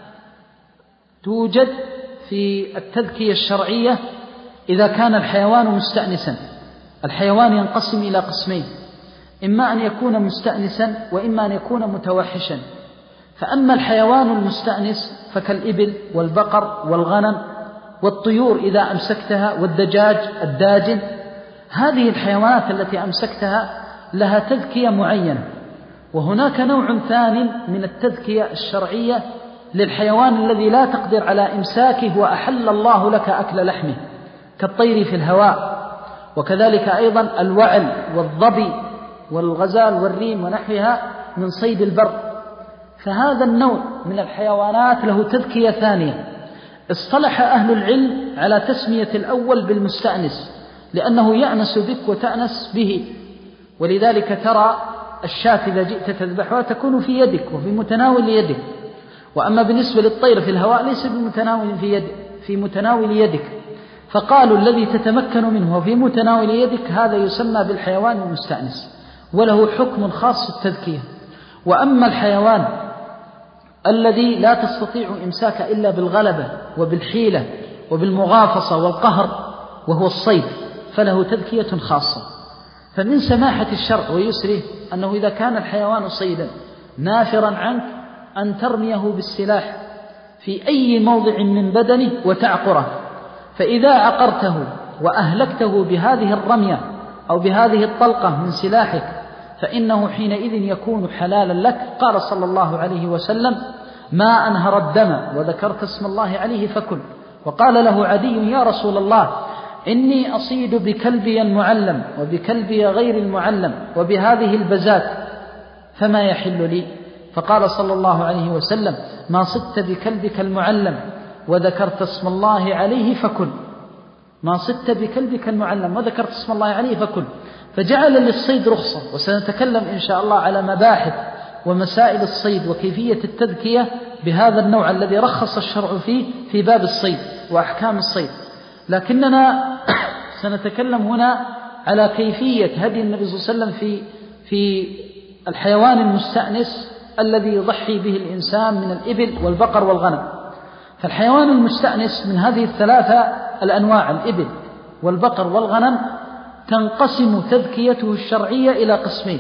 توجد في التذكية الشرعية إذا كان الحيوان مستأنسا. الحيوان ينقسم إلى قسمين: إما أن يكون مستأنسا وإما أن يكون متوحشا. فأما الحيوان المستأنس فكالإبل والبقر والغنم والطيور إذا أمسكتها والدجاج الداجن، هذه الحيوانات التي أمسكتها لها تذكية معينة. وهناك نوع ثاني من التذكية الشرعية للحيوان الذي لا تقدر على إمساكه وأحل الله لك أكل لحمه، كالطير في الهواء، وكذلك أيضا الوعل والظبي والغزال والريم ونحوها من صيد البر. فهذا النوع من الحيوانات له تذكية ثانية. اصطلح أهل العلم على تسمية الأول بالمستأنس لأنه يأنس بك وتأنس به، ولذلك ترى الشاة إذا جئت تذبحها تكون في يدك وفي متناول يدك، وأما بالنسبة للطير في الهواء ليس بمتناول في, يد في متناول يدك، فقالوا الذي تتمكن منه في متناول يدك هذا يسمى بالحيوان المستأنس وله حكم خاص في التذكية. وأما الحيوان الذي لا تستطيع إمساك إلا بالغلبة وبالحيلة وبالمغافصة والقهر وهو الصيد فله تذكية خاصة. فمن سماحة الشرع ويسره أنه إذا كان الحيوان صيدا نافرا عنك أن ترميه بالسلاح في أي موضع من بدنه وتعقره، فإذا عقرته وأهلكته بهذه الرمية أو بهذه الطلقة من سلاحك فإنه حينئذ يكون حلالا لك. قال صلى الله عليه وسلم: ما أنهر الدم وذكرت اسم الله عليه فكل. وقال له عدي: يا رسول الله إني أصيد بكلبي المعلم وبكلبي غير المعلم وبهذه البزات فما يحل لي؟ فقال صلى الله عليه وسلم: ما صدت بكلبك المعلم وذكرت اسم الله عليه فكل. ما صدت بكلبك المعلم وذكرت اسم الله عليه فكل. فجعل للصيد رخصة، وسنتكلم إن شاء الله على مباحث ومسائل الصيد وكيفية التذكية بهذا النوع الذي رخص الشرع فيه في باب الصيد وأحكام الصيد. لكننا سنتكلم هنا على كيفية هدي النبي صلى الله عليه وسلم في في الحيوان المستأنس الذي يضحي به الإنسان من الإبل والبقر والغنم. فالحيوان المستأنس من هذه الثلاثة الأنواع الإبل والبقر والغنم تنقسم تذكيته الشرعية إلى قسمين: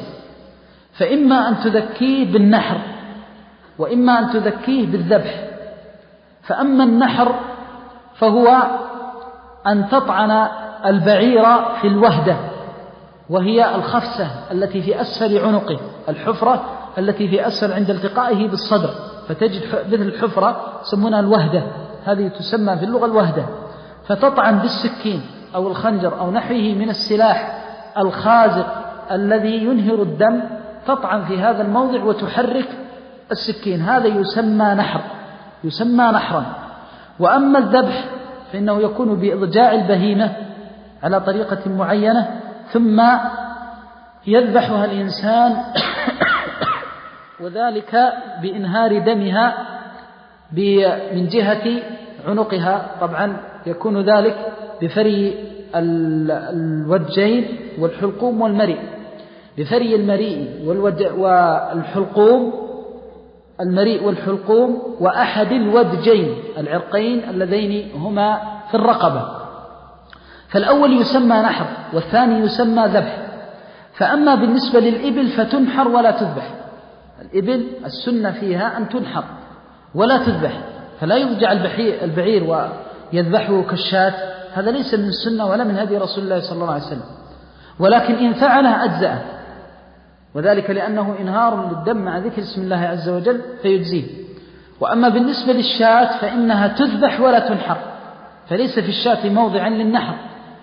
فإما أن تذكيه بالنحر وإما أن تذكيه بالذبح. فأما النحر فهو أن تطعن البعير في الوهدة، وهي الخفسة التي في أسفل عنقه، الحفرة التي في أسفل عند التقائه بالصدر، فتجد مثل الحفرة يسمونها الوهدة، هذه تسمى في اللغة الوهدة. فتطعن بالسكين أو الخنجر أو نحوه من السلاح الخازق الذي ينهر الدم، تطعن في هذا الموضع وتحرك السكين، هذا يسمى نحر، يسمى نحرا. وأما الذبح فإنه يكون بإضجاع البهيمة على طريقة معينة، ثم يذبحها الإنسان وذلك بإنهار دمها من جهة عنقها، طبعا يكون ذلك بفري الوجين والحلقوم والمريء، بفري المريء والحلقوم، المريء والحلقوم وأحد الودجين العرقين اللذين هما في الرقبة. فالأول يسمى نحر والثاني يسمى ذبح. فأما بالنسبة للإبل فتنحر ولا تذبح، الإبل السنة فيها أن تنحر ولا تذبح، فلا يضجع البعير ويذبحه كالشاة، هذا ليس من السنة ولا من هدي رسول الله صلى الله عليه وسلم، ولكن إن فعلها أجزأه، وذلك لأنه إنهار للدم مع ذكر اسم الله عز وجل فيجزيه. وأما بالنسبة للشاة فإنها تذبح ولا تنحر، فليس في الشاة موضعا للنحر،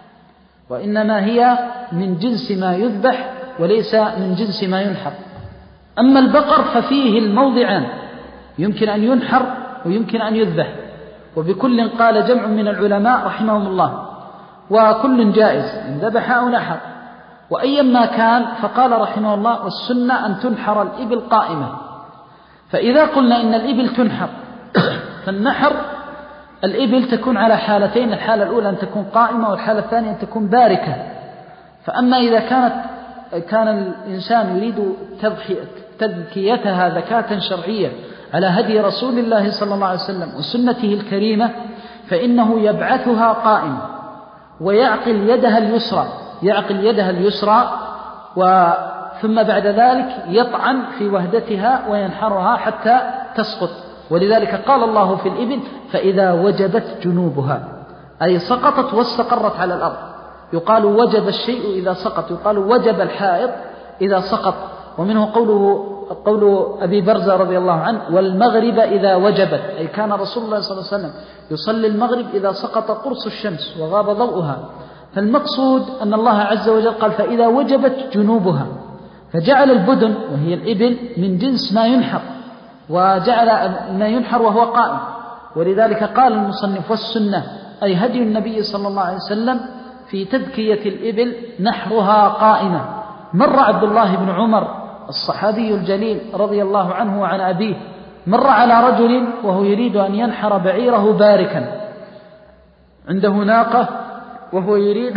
وإنما هي من جنس ما يذبح وليس من جنس ما ينحر. أما البقر ففيه الموضعان، يمكن أن ينحر ويمكن أن يذبح، وبكل قال جمع من العلماء رحمهم الله، وكل جائز إن ذبح أو نحر. وأيما كان فقال رحمه الله والسنة أن تنحر الإبل قائمة. فإذا قلنا إن الإبل تنحر فالنحر الإبل تكون على حالتين، الحالة الأولى أن تكون قائمة، والحالة الثانية أن تكون باركة. فأما إذا كانت كان الإنسان يريد تذكيتها ذكاة شرعية على هدي رسول الله صلى الله عليه وسلم وسنته الكريمة، فإنه يبعثها قائمة ويعقل يدها اليسرى، يعقل يدها اليسرى ثم بعد ذلك يطعن في وهدتها وينحرها حتى تسقط. ولذلك قال الله في الإبل فإذا وجبت جنوبها، أي سقطت واستقرت على الأرض. يقال وجب الشيء إذا سقط، يقال وجب الحائط إذا سقط. ومنه قوله قول أبي برزة رضي الله عنه والمغرب إذا وجبت، أي كان رسول الله صلى الله عليه وسلم يصلي المغرب إذا سقط قرص الشمس وغاب ضوءها. فالمقصود أن الله عز وجل قال فإذا وجبت جنوبها، فجعل البدن وهي الإبل من جنس ما ينحر، وجعل ما ينحر وهو قائم. ولذلك قال المصنف والسنة أي هدي النبي صلى الله عليه وسلم في تذكية الإبل نحرها قائمة. مر عبد الله بن عمر الصحابي الجليل رضي الله عنه وعن أبيه، مر على رجل وهو يريد أن ينحر بعيره باركا، عنده ناقة وهو يريد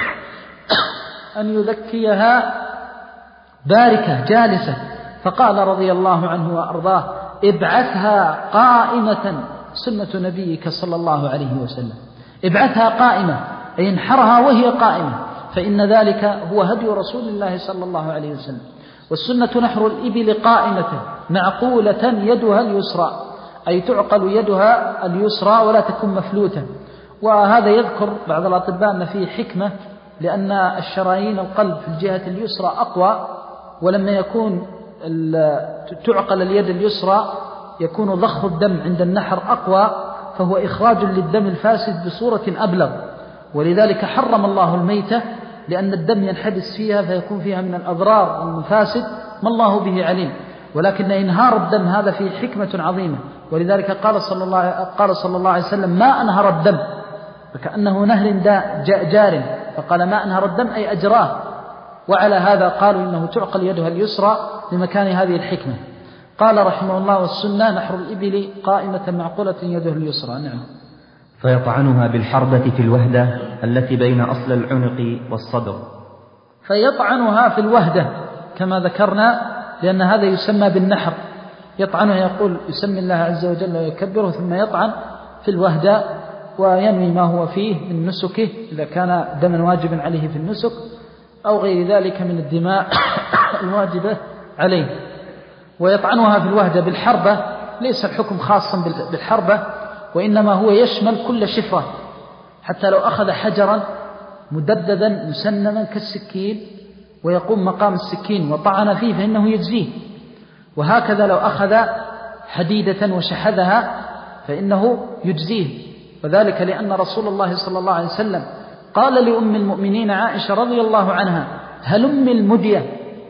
أن يذكيها باركة جالسة، فقال رضي الله عنه وأرضاه ابعثها قائمة، سنة نبيك صلى الله عليه وسلم، ابعثها قائمة أي انحرها وهي قائمة، فإن ذلك هو هدي رسول الله صلى الله عليه وسلم. والسنة نحر الإبل قائمة معقولة يدها اليسرى، أي تعقل يدها اليسرى ولا تكون مفلوتة. وهذا يذكر بعض الأطباء أن فيه حكمة، لأن الشرايين القلب في الجهة اليسرى أقوى، ولما يكون تعقل اليد اليسرى يكون ضخ الدم عند النحر أقوى، فهو إخراج للدم الفاسد بصورة أبلغ. ولذلك حرم الله الميتة، لأن الدم ينحبس فيها فيكون فيها من الأضرار والمفاسد ما الله به عليم. ولكن إنهار الدم هذا فيه حكمة عظيمة، ولذلك قال صلى الله قال صلى الله عليه وسلم ما أنهر الدم، فكأنه نهر جار، فقال ما أنهر الدم أي أجراه. وعلى هذا قالوا إنه تعقل يدها اليسرى لمكان هذه الحكمة. قال رحمه الله والسنة نحر الإبل قائمة معقولة يدها اليسرى. نعم.
فيطعنها بالحربة في الوهدة التي بين أصل العنق والصدر.
فيطعنها في الوهدة كما ذكرنا، لأن هذا يسمى بالنحر. يطعنها يقول يسمي الله عز وجل ويكبره، ثم يطعن في الوهدة وينوي ما هو فيه من نسكه إذا كان دما واجبا عليه في النسك أو غير ذلك من الدماء الواجبة عليه. ويطعنها في الوهدة بالحربة، ليس الحكم خاصا بالحربة، وإنما هو يشمل كل شفرة، حتى لو أخذ حجرا مدببا مسنما كالسكين ويقوم مقام السكين وطعن فيه فإنه يجزيه، وهكذا لو أخذ حديدة وشحذها فإنه يجزيه، وذلك لأن رسول الله صلى الله عليه وسلم قال لأم المؤمنين عائشة رضي الله عنها: هلم المدية،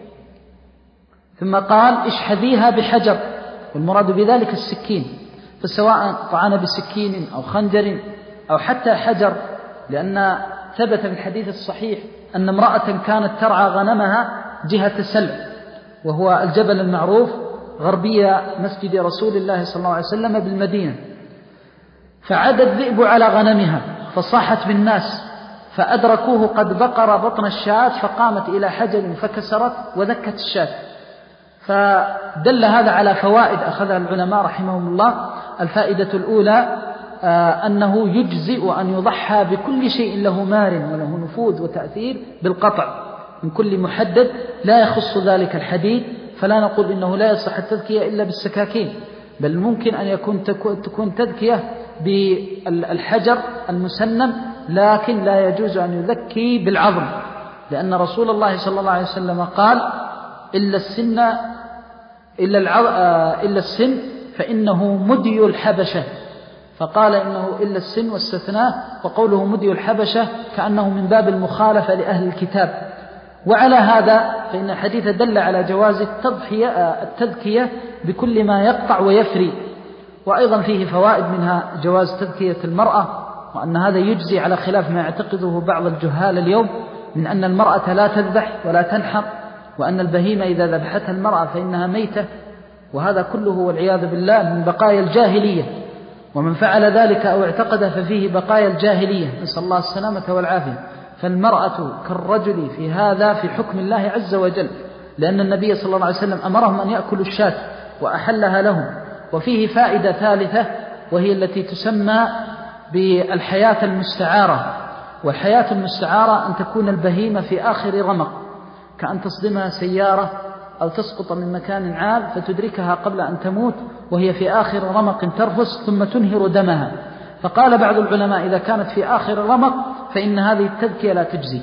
ثم قال: اشحذيها بحجر، والمراد بذلك السكين، فسواء طعن بسكين أو خنجر أو حتى حجر، لأن ثبت في الحديث الصحيح أن امرأة كانت ترعى غنمها جهة سلع، وهو الجبل المعروف غربي مسجد رسول الله صلى الله عليه وسلم بالمدينة، فعد الذئب على غنمها فصاحت بالناس فأدركوه قد بقر بطن الشاة، فقامت إلى حجر فكسرت وذكت الشاة. فدل هذا على فوائد أخذها العلماء رحمهم الله. الفائدة الأولى آه أنه يجزئ أن يضحى بكل شيء له مار وله نفوذ وتأثير بالقطع من كل محدد، لا يخص ذلك الحديد، فلا نقول إنه لا يصح التذكية إلا بالسكاكين، بل ممكن أن يكون تكون تذكية بالحجر المسنم، لكن لا يجوز أن يذكي بالعظم، لأن رسول الله صلى الله عليه وسلم قال: إلا السن إلا, إلا السن فإنه مدي الحبشة، فقال إنه إلا السن واستثناه، وقوله مدي الحبشة كأنه من باب المخالفة لأهل الكتاب. وعلى هذا فإن الحديث دل على جواز التذكية بكل ما يقطع ويفري، وأيضا فيه فوائد، منها جواز تذكية المرأة، وأن هذا يجزي على خلاف ما يعتقده بعض الجهال اليوم من أن المرأة لا تذبح ولا تنحر، وأن البهيمة إذا ذبحتها المرأة فإنها ميتة، وهذا كله والعياذ بالله من بقايا الجاهلية، ومن فعل ذلك أو اعتقد ففيه بقايا الجاهلية، نسأل الله السلامة والعافية. فالمرأة كالرجل في هذا في حكم الله عز وجل، لأن النبي صلى الله عليه وسلم أمرهم أن يأكلوا الشاة وأحلها لهم. وفيه فائدة ثالثة، وهي التي تسمى بالحياة المستعارة. والحياة المستعارة أن تكون البهيمة في آخر رمق، كأن تصدمها سيارة أو تسقط من مكان عال فتدركها قبل أن تموت وهي في آخر رمق ترفس ثم تنهر دمها. فقال بعض العلماء: إذا كانت في آخر رمق فإن هذه التذكية لا تجزي،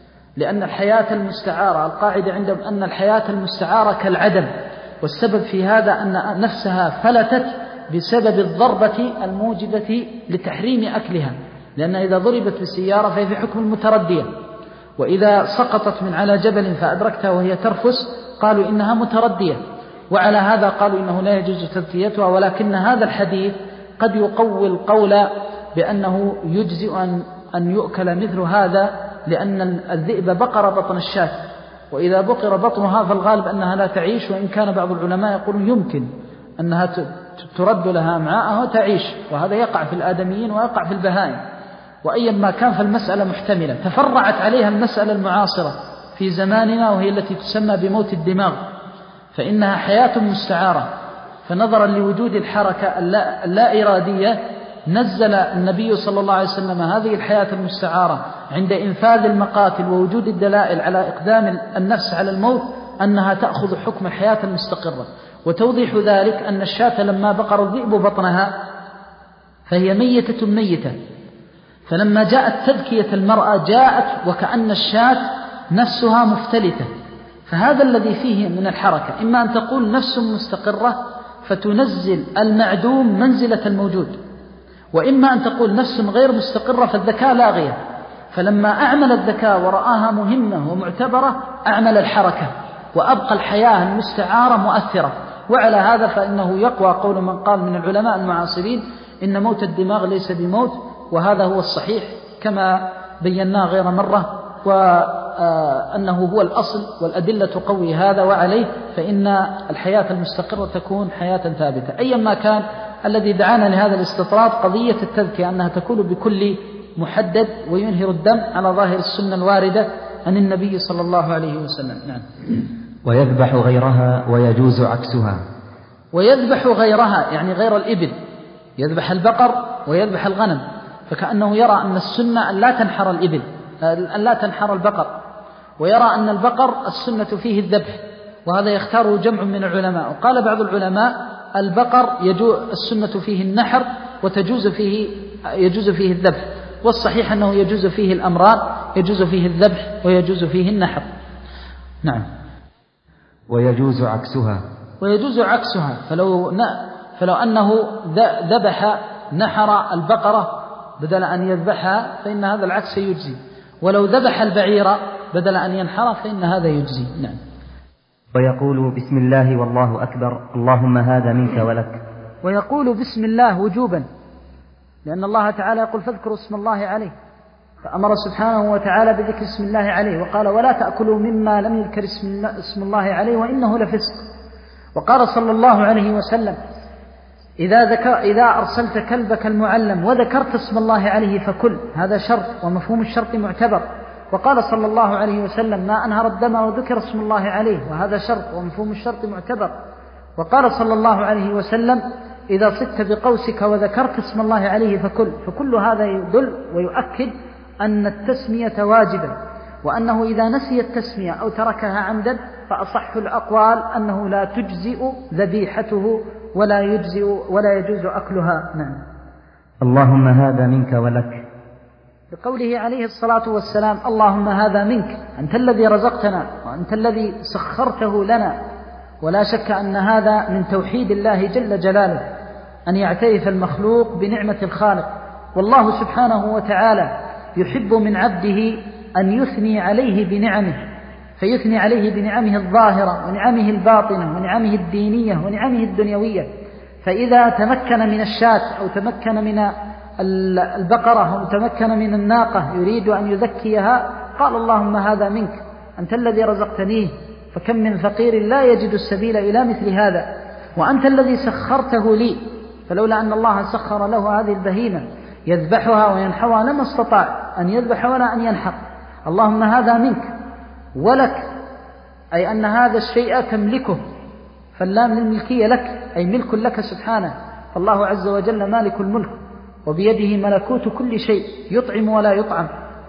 لأن الحياة المستعارة، القاعدة عندهم أن الحياة المستعارة كالعدم، والسبب في هذا أن نفسها فلتت بسبب الضربة الموجبة لتحريم أكلها، لأن إذا ضربت بالسيارة فهي في حكم المتردية، وإذا سقطت من على جبل فأدركتها وهي ترفس قالوا إنها متردية. وعلى هذا قالوا إنه لا يجوز تذكيتها، ولكن هذا الحديث قد يقوي القول بأنه يجزئ أن, أن يؤكل مثل هذا، لأن الذئب بقر بطن الشاة، وإذا بقر بطنها فالغالب أنها لا تعيش، وإن كان بعض العلماء يقولون يمكن أنها ترد لها أمعاءها وتعيش، وهذا يقع في الآدميين ويقع في البهائم. وأيا ما كان فالمسألة محتملة. تفرعت عليها المسألة المعاصرة في زماننا، وهي التي تسمى بموت الدماغ، فإنها حياة مستعارة. فنظرا لوجود الحركة اللا, اللا إرادية نزل النبي صلى الله عليه وسلم هذه الحياة المستعارة عند إنفاذ المقاتل ووجود الدلائل على إقدام النفس على الموت، أنها تأخذ حكم الحياة المستقرة. وتوضيح ذلك أن الشاة لما بقر الذئب بطنها فهي ميتة ميتة، فلما جاءت تذكية المرأة جاءت وكأن الشاة نفسها مفتلتة. فهذا الذي فيه من الحركة، إما أن تقول نفس مستقرة فتنزل المعدوم منزلة الموجود، وإما أن تقول نفس غير مستقرة فالذكاء لاغية. فلما أعمل الذكاء ورآها مهمة ومعتبرة أعمل الحركة وأبقى الحياة المستعارة مؤثرة. وعلى هذا فإنه يقوى قول من قال من العلماء المعاصرين إن موت الدماغ ليس بموت، وهذا هو الصحيح كما بيناه غير مرة، وأنه هو الأصل، والأدلة تقوي هذا، وعليه فإن الحياة المستقرة تكون حياة ثابتة. أيا ما كان الذي دعانا لهذا الاستطراد قضية التذكية، أنها تكون بكل محدد وينهر الدم على ظاهر السنة الواردة عن النبي صلى الله عليه وسلم. نعم.
ويذبح غيرها ويجوز عكسها.
ويذبح غيرها يعني غير الإبل، يذبح البقر ويذبح الغنم، فكأنه يرى أن السنة أن لا تنحر الإبل، أن لا تنحر البقر، ويرى أن البقر السنة فيه الذبح، وهذا يختاره جمع من العلماء. وقال بعض العلماء البقر يجوز السنة فيه النحر، وتجوز فيه يجوز فيه الذبح. والصحيح أنه يجوز فيه الأمران، يجوز فيه الذبح ويجوز فيه النحر. نعم.
ويجوز عكسها
ويجوز عكسها فلو, فلو أنه ذبح نحر البقرة بدل أن يذبحها فإن هذا العكس يجزي، ولو ذبح البعير بدل أن ينحر فإن هذا يجزي. نعم.
ويقول بسم الله والله أكبر اللهم هذا منك ولك.
ويقول بسم الله وجوبا، لأن الله تعالى يقول فاذكروا اسم الله عليه، فأمر سبحانه وتعالى بذكر اسم الله عليه، وقال ولا تأكلوا مما لم يذكر اسم الله عليه وإنه لفسق. وقال صلى الله عليه وسلم إذا, ذكر إذا أرسلت كلبك المعلم وذكرت اسم الله عليه فكل، هذا شرط ومفهوم الشرط معتبر. وقال صلى الله عليه وسلم ما أنهر الدم وذكر اسم الله عليه، وهذا شرط ومفهوم الشرط معتبر. وقال صلى الله عليه وسلم إذا صدت بقوسك وذكرت اسم الله عليه فكل. فكل هذا يدل ويؤكد أن التسمية واجبة، وأنه إذا نسي التسمية أو تركها عمدا فأصح الأقوال أنه لا تجزئ ذبيحته ولا يجزئ ولا يجوز أكلها. نعم.
اللهم هذا منك ولك،
بقوله عليه الصلاة والسلام اللهم هذا منك، أنت الذي رزقتنا وأنت الذي سخرته لنا. ولا شك أن هذا من توحيد الله جل جلاله، أن يعترف المخلوق بنعمة الخالق. والله سبحانه وتعالى يحب من عبده أن يثني عليه بنعمه، فيثني عليه بنعمه الظاهرة ونعمه الباطنة ونعمه الدينية ونعمه الدنيوية. فإذا تمكن من الشاة أو تمكن من البقرة أو تمكن من الناقة يريد أن يذكيها قال اللهم هذا منك، أنت الذي رزقتنيه، فكم من فقير لا يجد السبيل إلى مثل هذا، وأنت الذي سخرته لي، فلولا أن الله سخر له هذه البهيمة يذبحها وينحرها لما استطاع أن يذبح ولا أن ينحر. اللهم هذا منك ولك، أي أن هذا الشيء تملكه، فاللام للملكية لك، أي ملك لك سبحانه. فالله عز وجل مالك الملك وبيده ملكوت كل شيء، يطعم ولا يطعم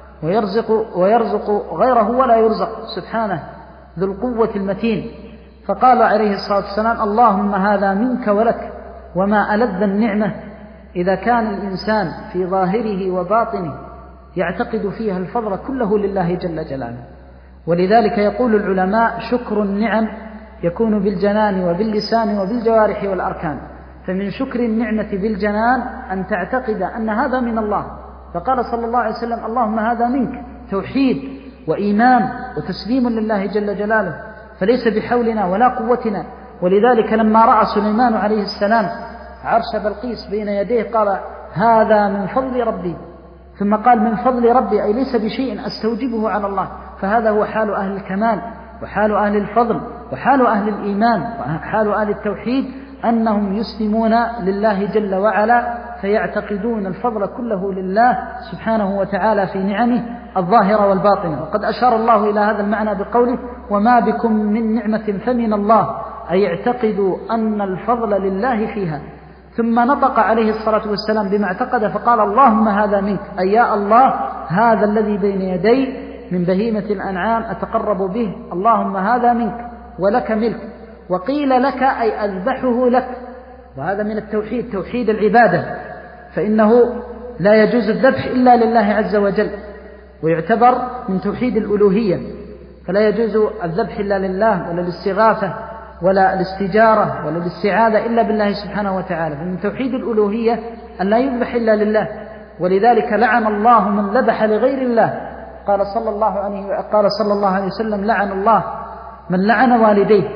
ويرزق, ويرزق غيره ولا يرزق سبحانه ذو القوة المتين. فقال عليه الصلاة والسلام اللهم هذا منك ولك. وما ألذ النعمة إذا كان الإنسان في ظاهره وباطنه يعتقد فيها الفضل كله لله جل جلاله. ولذلك يقول العلماء شكر النعم يكون بالجنان وباللسان وبالجوارح والأركان. فمن شكر النعمة بالجنان أن تعتقد أن هذا من الله، فقال صلى الله عليه وسلم اللهم هذا منك، توحيد وإيمان وتسليم لله جل جلاله، فليس بحولنا ولا قوتنا. ولذلك لما رأى سليمان عليه السلام عرش بلقيس بين يديه قال هذا من فضل ربي، ثم قال من فضل ربي أي ليس بشيء أستوجبه على الله. فهذا هو حال أهل الكمال وحال أهل الفضل وحال أهل الإيمان وحال أهل التوحيد، أنهم يسلمون لله جل وعلا فيعتقدون الفضل كله لله سبحانه وتعالى في نعمه الظاهرة والباطنة. وقد أشار الله إلى هذا المعنى بقوله وما بكم من نعمة فمن الله، أي اعتقدوا أن الفضل لله فيها. ثم نطق عليه الصلاة والسلام بما اعتقد فقال اللهم هذا منك، أي يا الله هذا الذي بين يدي من بهيمة الأنعام أتقرب به، اللهم هذا منك ولك ملك. وقيل لك أي أذبحه لك، وهذا من التوحيد، توحيد العبادة، فإنه لا يجوز الذبح إلا لله عز وجل، ويعتبر من توحيد الألوهية، فلا يجوز الذبح إلا لله، ولا الاستغاثة ولا الاستجارة ولا الاستعاذة إلا بالله سبحانه وتعالى. فمن توحيد الألوهية أن لا يذبح إلا لله. ولذلك لعن الله من ذبح لغير الله، قال صلى الله عليه قال صلى الله عليه وسلم لعن الله من لعن والديه،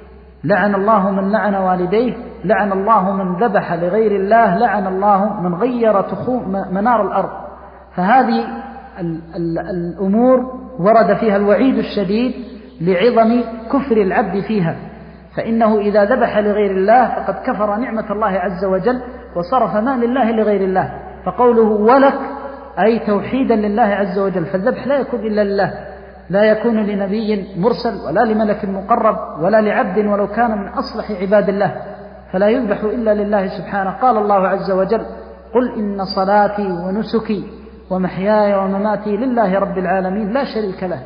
لعن الله من لعن والديه، لعن الله من ذبح لغير الله، لعن الله من غير منار الأرض. فهذه ال ال الأمور ورد فيها الوعيد الشديد لعظم كفر العبد فيها، فإنه إذا ذبح لغير الله فقد كفر نعمة الله عز وجل وصرف ما لله لغير الله. فقوله ولك أي توحيدا لله عز وجل، فالذبح لا يكون إلا لله، لا يكون لنبي مرسل ولا لملك مقرب ولا لعبد ولو كان من أصلح عباد الله، فلا يذبح إلا لله سبحانه. قال الله عز وجل قل إن صلاتي ونسكي ومحياي ومماتي لله رب العالمين لا شريك له،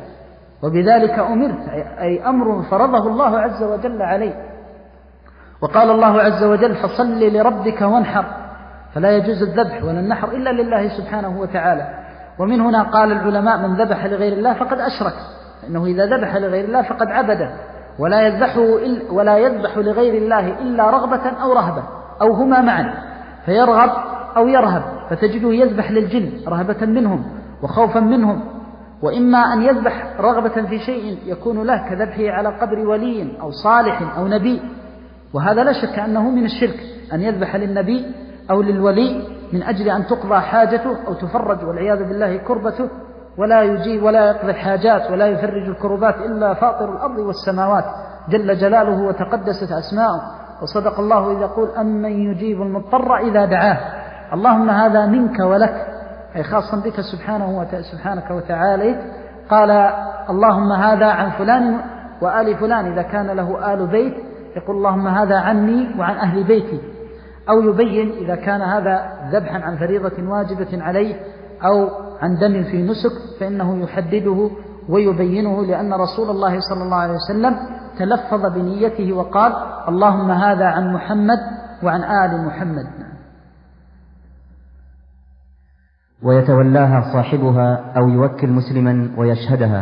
وبذلك أمرت، أي أمر فرضه الله عز وجل عليه. وقال الله عز وجل فصل لربك وانحر، فلا يجوز الذبح ولا النحر إلا لله سبحانه وتعالى. ومن هنا قال العلماء من ذبح لغير الله فقد أشرك، إنه إذا ذبح لغير الله فقد عبده، ولا يذبح ولا يذبح لغير الله إلا رغبة أو رهبة أو هما معا، فيرغب أو يرهب، فتجده يذبح للجن رهبة منهم وخوفا منهم، وإما أن يذبح رغبة في شيء يكون له كذبحه على قبر ولي أو صالح أو نبي، وهذا لا شك أنه من الشرك أن يذبح للنبي أو للولي من أجل أن تقضى حاجته أو تفرج والعياذ بالله كربته، ولا يجيب ولا يقضي الحاجات ولا يفرج الكربات إلا فاطر الأرض والسماوات جل جلاله وتقدست أسماؤه. وصدق الله إذا يقول أمن يجيب المضطر إذا دعاه. اللهم هذا منك ولك، أي خاصا بك سبحانه سبحانك وتعالى. قال اللهم هذا عن فلان وآل فلان، إذا كان له آل بيت يقول اللهم هذا عني وعن أهل بيتي، أو يبين إذا كان هذا ذبحا عن فريضة واجبة عليه أو عن دم في نسك فإنه يحدده ويبينه، لأن رسول الله صلى الله عليه وسلم تلفظ بنيته وقال اللهم هذا عن محمد وعن آل محمد.
ويتولاها صاحبها أو يوكل مسلما ويشهدها.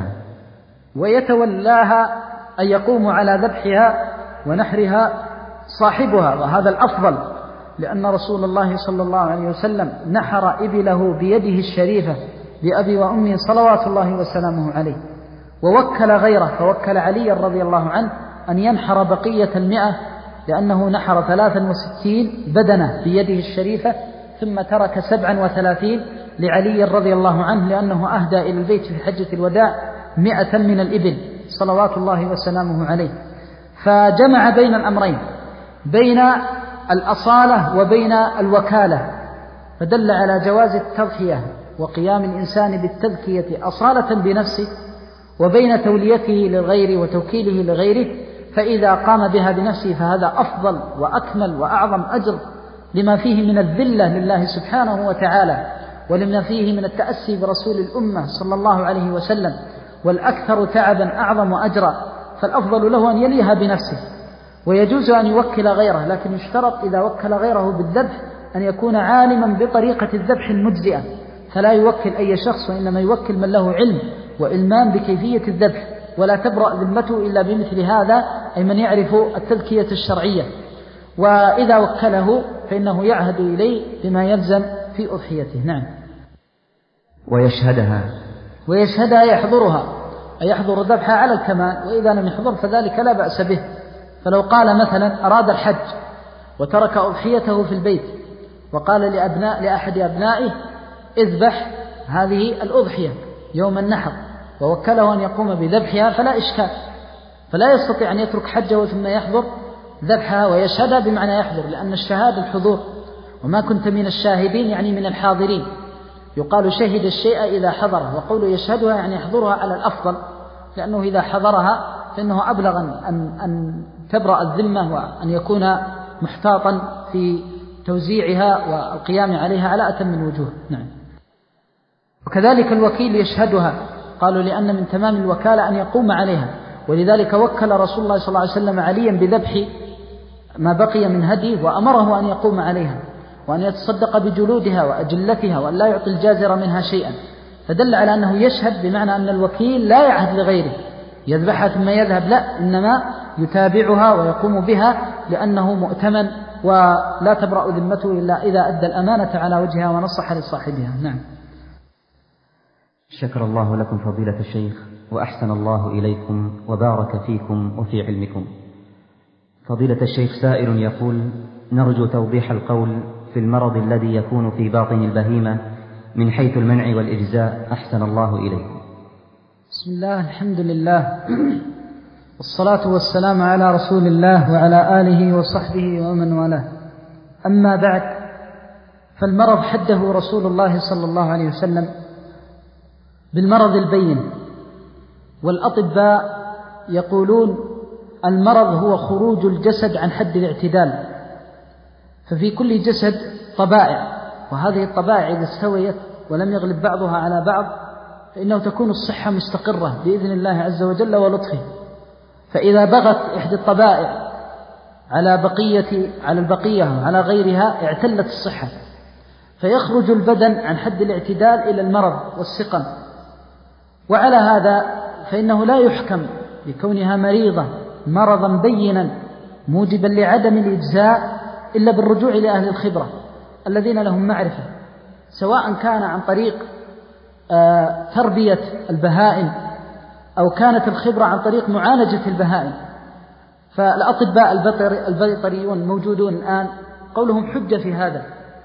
ويتولاها أن يقوم على ذبحها ونحرها صاحبها، وهذا الأفضل، لأن رسول الله صلى الله عليه وسلم نحر إبله بيده الشريفة بأبي وأمي صلوات الله وسلامه عليه، ووكل غيره، فوكل علي رضي الله عنه أن ينحر بقية المئة، لأنه نحر ثلاثا وستين بدنة بيده الشريفة، ثم ترك سبعا وثلاثين لعلي رضي الله عنه، لأنه أهدى إلى البيت في حجة الوداع مئة من الإبل صلوات الله وسلامه عليه. فجمع بين الأمرين، بين الأصالة وبين الوكالة، فدل على جواز التضحية وقيام الإنسان بالتذكية أصالة بنفسه، وبين توليته للغير وتوكيله لغيره، فإذا قام بها بنفسه فهذا أفضل وأكمل وأعظم أجر، لما فيه من الذلة لله سبحانه وتعالى، ولما فيه من التأسي برسول الأمة صلى الله عليه وسلم، والأكثر تعبا أعظم أجرا، فالأفضل له أن يليها بنفسه. ويجوز أن يوكل غيره، لكن يشترط إذا وكل غيره بالذبح أن يكون عالما بطريقة الذبح المجزئة، فلا يوكل أي شخص، وإنما يوكل من له علم وإلمام بكيفية الذبح، ولا تبرأ ذمته إلا بمثل هذا، أي من يعرف التذكية الشرعية. وإذا وكله فإنه يعهد إليه بما يلزم في أضحيته. نعم.
ويشهدها.
ويشهدها يحضرها، أي يحضر الذبح على الكمال، وإذا لم يحضر فذلك لا بأس به. فلو قال مثلا أراد الحج وترك أضحيته في البيت، وقال لأبناء لأحد أبنائه اذبح هذه الأضحية يوم النحر، ووكله أن يقوم بذبحها، فلا إشكال، فلا يستطيع أن يترك حجه ثم يحضر ذبحها ويشهدها، بمعنى يحضر، لأن الشهادة الحضور، وما كنت من الشاهدين يعني من الحاضرين. يقال شهد الشيء إذا حضره، وقوله يشهدها يعني يحضرها على الأفضل، لأنه إذا حضرها فإنه أبلغ أن, أن تبرأ الذمة، وأن يكون محتاطا في توزيعها والقيام عليها على أتم الوجوه. نعم. وكذلك الوكيل يشهدها، قالوا لأن من تمام الوكالة أن يقوم عليها، ولذلك وكل رسول الله صلى الله عليه وسلم عليا بذبح ما بقي من هديه، وأمره أن يقوم عليها، وأن يتصدق بجلودها وأجلتها، وأن لا يعطي الجازر منها شيئا، فدل على أنه يشهد، بمعنى أن الوكيل لا يعهد لغيره يذبحها ثم يذهب، لا، إنما يتابعها ويقوم بها، لأنه مؤتمن ولا تبرأ ذمته إلا إذا أدى الأمانة على وجهها ونصح لصاحبها. نعم.
شكر الله لكم فضيلة الشيخ، وأحسن الله إليكم وبارك فيكم وفي علمكم. فضيلة الشيخ سائل يقول: نرجو توضيح القول في المرض الذي يكون في باطن البهيمة من حيث المنع والإجزاء، أحسن الله إليكم.
بسم الله، الحمد لله، والصلاة والسلام على رسول الله وعلى آله وصحبه ومن والاه. أما بعد، فالمرض حده رسول الله صلى الله عليه وسلم بالمرض البين، والأطباء يقولون المرض هو خروج الجسد عن حد الاعتدال، ففي كل جسد طبائع، وهذه الطبائع إذا استويت ولم يغلب بعضها على بعض فإنه تكون الصحة مستقرة بإذن الله عز وجل ولطفه. فإذا بغت إحدى الطبائع على بقية على البقية وعلى غيرها اعتلت الصحة، فيخرج البدن عن حد الاعتدال إلى المرض والسقم. وعلى هذا فإنه لا يحكم بكونها مريضة مرضا بينا موجبا لعدم الإجزاء إلا بالرجوع لأهل الخبرة الذين لهم معرفة، سواء كان عن طريق تربية البهائم أو كانت الخبرة عن طريق معالجة البهائم. فالأطباء البيطريون موجودون الآن قولهم حجة في هذا،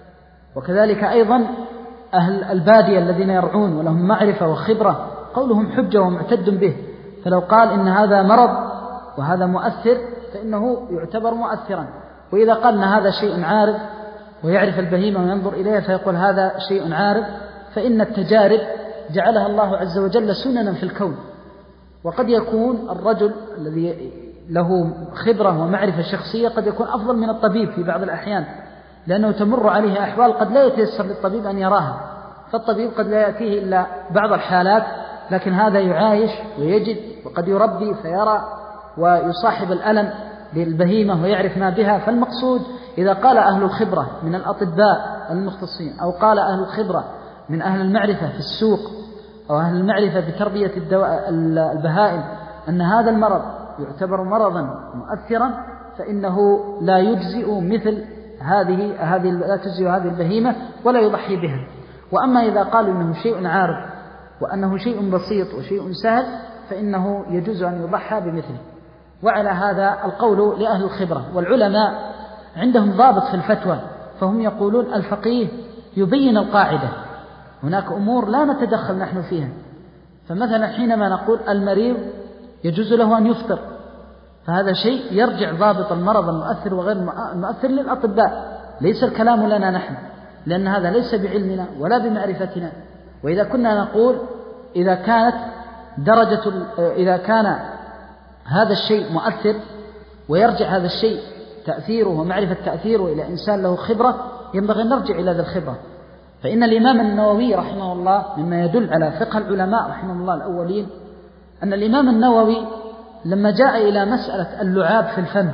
وكذلك أيضا أهل البادية الذين يرعون ولهم معرفة وخبرة قولهم حجة ومعتد به. فلو قال إن هذا مرض وهذا مؤثر فإنه يعتبر مؤثرا، وإذا قال إن هذا شيء عارض ويعرف البهيمة وينظر إليها فيقول هذا شيء عارض، فإن التجارب جعلها الله عز وجل سننا في الكون. وقد يكون الرجل الذي له خبرة ومعرفة شخصية قد يكون أفضل من الطبيب في بعض الأحيان، لأنه تمر عليه أحوال قد لا يتيسر للطبيب أن يراها، فالطبيب قد لا يأتيه إلا بعض الحالات، لكن هذا يعايش ويجد وقد يربي فيرى ويصاحب الألم للبهيمة ويعرف ما بها. فالمقصود إذا قال أهل الخبرة من الأطباء المختصين أو قال أهل الخبرة من أهل المعرفة في السوق أو أهل المعرفة بتربية البهائم أن هذا المرض يعتبر مرضا مؤثرا، فإنه لا يجزئ مثل هذه هذه لا تجزئ هذه البهيمة ولا يضحي بها. وأما إذا قالوا إنه شيء عارض وأنه شيء بسيط وشيء سهل فإنه يجوز أن يضحى بمثله. وعلى هذا القول لأهل الخبرة. والعلماء عندهم ضابط في الفتوى، فهم يقولون الفقيه يبين القاعدة، هناك أمور لا نتدخل نحن فيها. فمثلا حينما نقول المريض يجوز له أن يفطر، فهذا شيء يرجع ضابط المرض المؤثر وغير المؤثر للأطباء، ليس الكلام لنا نحن، لأن هذا ليس بعلمنا ولا بمعرفتنا. وإذا كنا نقول إذا كانت درجة إذا كان هذا الشيء مؤثر ويرجع هذا الشيء تأثيره ومعرفة تأثيره إلى إنسان له خبرة، ينبغي أن نرجع إلى ذا الخبرة. فإن الإمام النووي رحمه الله مما يدل على فقه العلماء رحمه الله الأولين أن الإمام النووي لما جاء إلى مسألة اللعاب في الفم،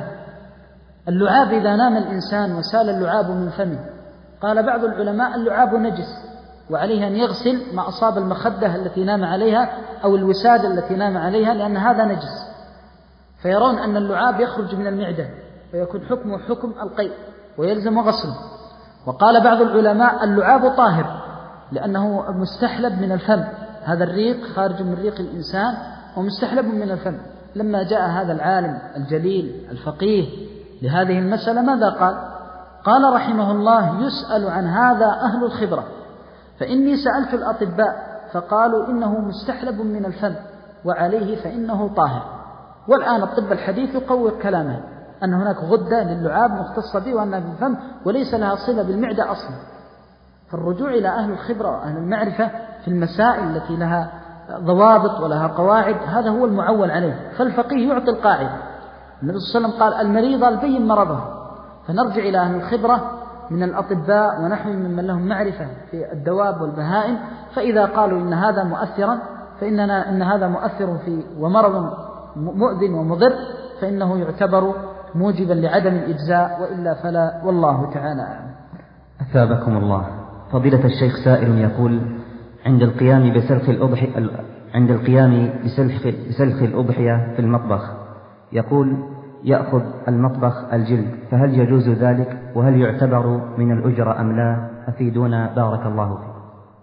اللعاب إذا نام الإنسان وسال اللعاب من فمه، قال بعض العلماء اللعاب نجس وعليه أن يغسل ما أصاب المخدة التي نام عليها أو الوسادة التي نام عليها، لأن هذا نجس. فيرون أن اللعاب يخرج من المعدة ويكون حكمه حكم القيء ويلزم غسله. وقال بعض العلماء اللعاب طاهر لأنه مستحلب من الفم، هذا الريق خارج من ريق الإنسان ومستحلب من الفم. لما جاء هذا العالم الجليل الفقيه لهذه المسألة ماذا قال؟ قال رحمه الله يسأل عن هذا أهل الخبرة، فإني سألت الأطباء فقالوا إنه مستحلب من الفم وعليه فإنه طاهر. والآن الطب الحديث يقوي كلامه أن هناك غدة للعاب مختصة به وأنها في الفم وليس لها صلة بالمعدة أصلا. فالرجوع إلى أهل الخبرة وأهل المعرفة في المسائل التي لها ضوابط ولها قواعد هذا هو المعول عليه. فالفقيه يعطي القاعدة، النبي صلى الله عليه وسلم قال المريض البين مرضه، فنرجع إلى أهل الخبرة من الأطباء ونحن ممن لهم معرفة في الدواب والبهائم، فإذا قالوا إن هذا مؤثرا فإننا إن هذا مؤثر في ومرض مؤذن ومضر فإنه يعتبر موجبا لعدم الإجزاء، وإلا فلا، والله تعالى أعلم.
أثابكم الله. فضيلة الشيخ سائل يقول عند القيام بسلخ الأضحية عند القيام بسلخ بسلخ الأضحية في المطبخ يقول يأخذ المطبخ الجلد، فهل يجوز ذلك؟ وهل يعتبر من الأجرة أم لا؟ أفيدونا بارك الله فيكم.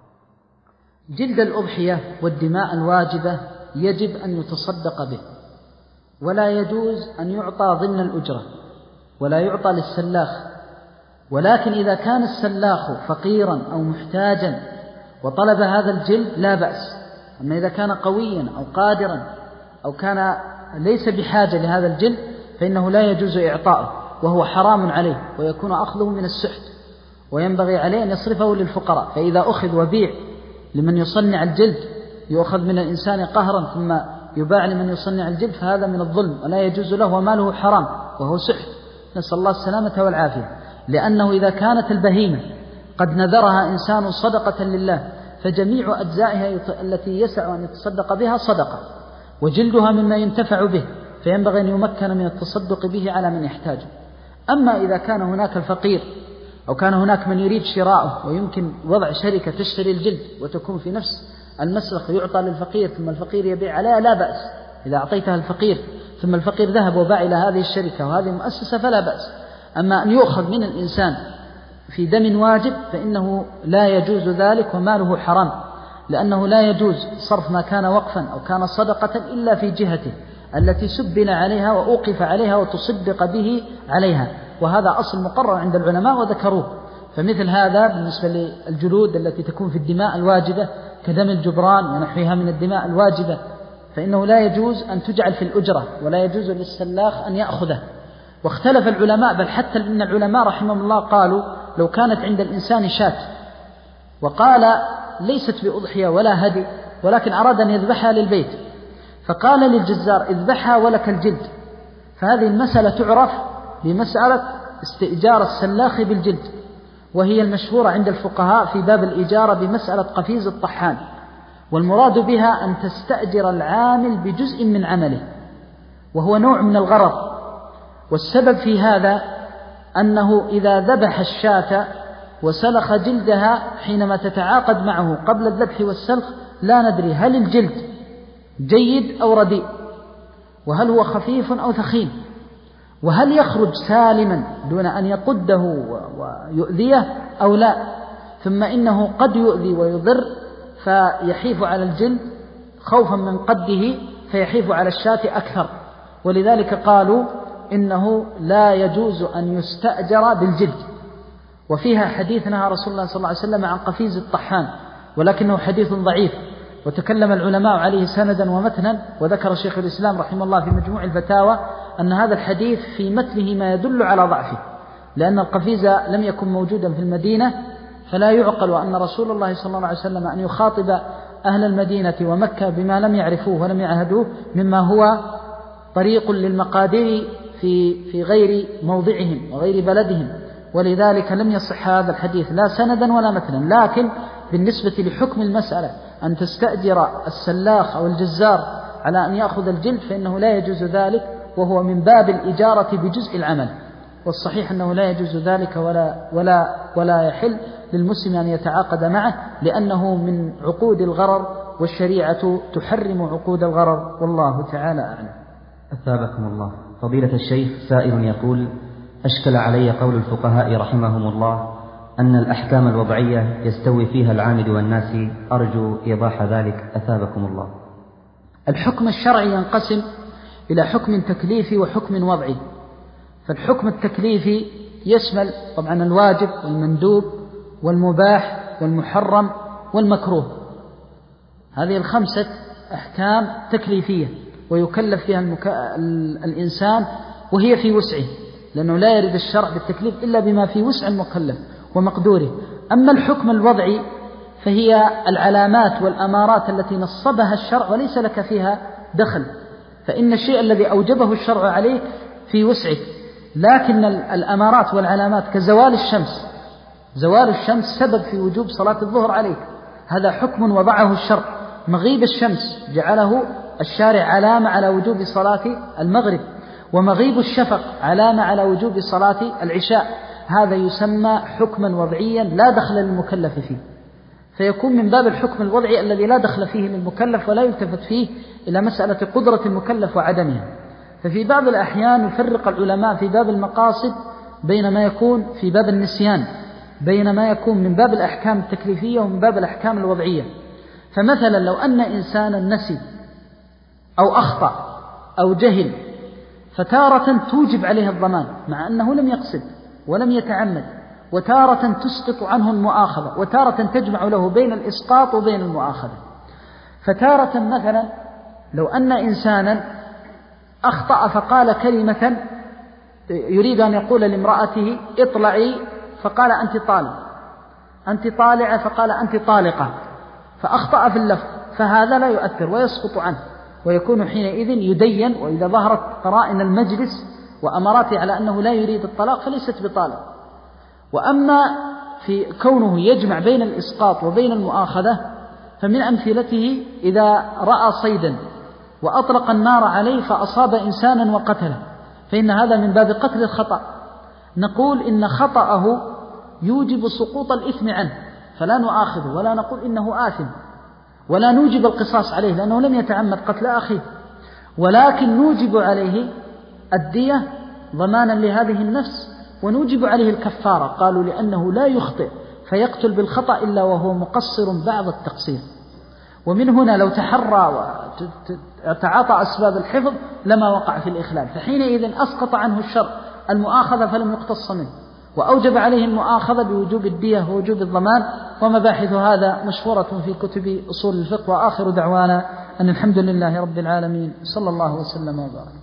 جلد الأضحية والدماء الواجبة يجب أن يتصدق به، ولا يجوز أن يعطى ضمن الأجرة ولا يعطى للسلاخ. ولكن إذا كان السلاخ فقيرا أو محتاجا وطلب هذا الجلد لا بأس. أما إذا كان قويا أو قادرا أو كان ليس بحاجة لهذا الجلد فإنه لا يجوز إعطاؤه، وهو حرام عليه ويكون أخذه من السحت، وينبغي عليه أن يصرفه للفقراء. فإذا أخذ وبيع لمن يصنع الجلد، يؤخذ من الإنسان قهرا ثم يباع لمن يصنع الجلد، فهذا من الظلم ولا يجوز له وماله حرام وهو سحت، نسأل الله السلامة والعافية. لأنه إذا كانت البهيمة قد نذرها إنسان صدقة لله فجميع أجزائها التي يسع أن يتصدق بها صدقة، وجلدها مما ينتفع به، فينبغي أن يمكن من التصدق به على من يحتاجه. أما إذا كان هناك الفقير أو كان هناك من يريد شراءه ويمكن وضع شركة تشتري الجلد وتكون في نفس المسلخ يعطى للفقير ثم الفقير يبيع عليها، لا بأس. إذا أعطيتها الفقير ثم الفقير ذهب وباع إلى هذه الشركة وهذه المؤسسة فلا بأس. أما أن يؤخذ من الإنسان في دم واجب فإنه لا يجوز ذلك وماله حرام، لأنه لا يجوز صرف ما كان وقفا أو كان صدقة إلا في جهته التي سبل عليها وأوقف عليها وتصدق به عليها، وهذا أصل مقرر عند العلماء وذكروه. فمثل هذا بالنسبة للجلود التي تكون في الدماء الواجبة كدم الجبران ونحوها من الدماء الواجبة فإنه لا يجوز أن تجعل في الأجرة ولا يجوز للسلاخ أن يأخذه. واختلف العلماء، بل حتى إن العلماء رحمهم الله قالوا لو كانت عند الإنسان شاة وقال ليست بأضحية ولا هدي ولكن أراد أن يذبحها للبيت، فقال للجزار اذبحها ولك الجلد، فهذه المسألة تعرف بمسألة استئجار السلاخ بالجلد، وهي المشهورة عند الفقهاء في باب الإجارة بمسألة قفيز الطحان، والمراد بها أن تستأجر العامل بجزء من عمله، وهو نوع من الغرر. والسبب في هذا أنه إذا ذبح الشاة وسلخ جلدها حينما تتعاقد معه قبل الذبح والسلخ لا ندري هل الجلد جيد أو رديء، وهل هو خفيف أو ثخين، وهل يخرج سالما دون أن يقده ويؤذيه أو لا، ثم إنه قد يؤذي ويضر فيحيف على الجلد خوفا من قده فيحيف على الشاة أكثر. ولذلك قالوا إنه لا يجوز أن يستأجر بالجلد. وفيها حديث نهى رسول الله صلى الله عليه وسلم عن قفيز الطحان، ولكنه حديث ضعيف، وتكلم العلماء عليه سندا ومتنا، وذكر شيخ الإسلام رحمه الله في مجموع الفتاوى أن هذا الحديث في متنه ما يدل على ضعفه، لأن القفيز لم يكن موجودا في المدينة، فلا يعقل أن رسول الله صلى الله عليه وسلم أن يخاطب أهل المدينة ومكة بما لم يعرفوه ولم يعهدوه مما هو طريق للمقادير في في غير موضعهم وغير بلدهم، ولذلك لم يصح هذا الحديث لا سندا ولا متنا. لكن بالنسبة لحكم المسألة أن تستأجر السلاخ أو الجزار على أن يأخذ الجلد فإنه لا يجوز ذلك، وهو من باب الإجارة بجزء العمل، والصحيح أنه لا يجوز ذلك ولا, ولا, ولا يحل للمسلم أن يتعاقد معه، لأنه من عقود الغرر، والشريعة تحرم عقود الغرر، والله تعالى أعلم.
أثابكم الله. فضيلة الشيخ، سائل يقول: أشكل علي قول الفقهاء رحمهم الله أن الأحكام الوضعية يستوي فيها العامل والناس، أرجو إيضاح ذلك أثابكم الله.
الحكم الشرعي ينقسم إلى حكم تكليفي وحكم وضعي. فالحكم التكليفي يشمل طبعا الواجب والمندوب والمباح والمحرم والمكروه، هذه الخمسة أحكام تكليفية ويكلف فيها المك... الإنسان وهي في وسعه، لأنه لا يرد الشرع بالتكليف إلا بما في وسع المكلف ومقدوره. أما الحكم الوضعي فهي العلامات والأمارات التي نصبها الشرع وليس لك فيها دخل، فإن الشيء الذي أوجبه الشرع عليك في وسعك، لكن الأمارات والعلامات كزوال الشمس، زوال الشمس سبب في وجوب صلاة الظهر عليك، هذا حكم وضعه الشرع. مغيب الشمس جعله الشارع علامة على وجوب صلاة المغرب، ومغيب الشفق علامة على وجوب صلاة العشاء، هذا يسمى حكما وضعيا لا دخل للمكلف فيه، فيكون من باب الحكم الوضعي الذي لا دخل فيه للمكلف ولا يلتفت فيه إلى مسألة قدرة المكلف وعدمها. ففي بعض الأحيان يفرق العلماء في باب المقاصد بين ما يكون في باب النسيان، بين ما يكون من باب الأحكام التكليفية ومن باب الأحكام الوضعية. فمثلا لو أن إنسانا نسي أو أخطأ أو جهل، فتارة توجب عليه الضمان مع أنه لم يقصد ولم يتعمد، وتارة تسقط عنه المؤاخذة، وتارة تجمع له بين الإسقاط وبين المؤاخذة. فتارة مثلا لو أن إنسانا أخطأ فقال كلمة يريد أن يقول لامرأته اطلعي، فقال أنت طالق، أنت طالعة، فقال أنت طالقة، فأخطأ في اللفظ، فهذا لا يؤثر ويسقط عنه، ويكون حينئذ يدين، وإذا ظهرت قرائن المجلس وأمراته على أنه لا يريد الطلاق فليست بطالق. وأما في كونه يجمع بين الإسقاط وبين المؤاخذة، فمن أمثلته إذا رأى صيدا وأطلق النار عليه فأصاب إنسانا وقتله، فإن هذا من باب قتل الخطأ، نقول إن خطأه يوجب سقوط الإثم عنه، فلا نؤاخذه ولا نقول إنه آثم، ولا نوجب القصاص عليه لأنه لم يتعمد قتل أخيه، ولكن نوجب عليه الدية ضمانا لهذه النفس، ونوجب عليه الكفارة. قالوا لأنه لا يخطئ فيقتل بالخطأ إلا وهو مقصر بعض التقصير. ومن هنا لو تحرى وتعاطى أسباب الحفظ لما وقع في الإخلال، فحينئذ أسقط عنه الشرع المؤاخذة فلم يقتص منه، وأوجب عليه المؤاخذة بوجوب الدية ووجوب الضمان. ومباحث هذا مشهورة في كتب أصول الفقه. وآخر دعوانا أن الحمد لله رب العالمين، صلى الله وسلم وبارك.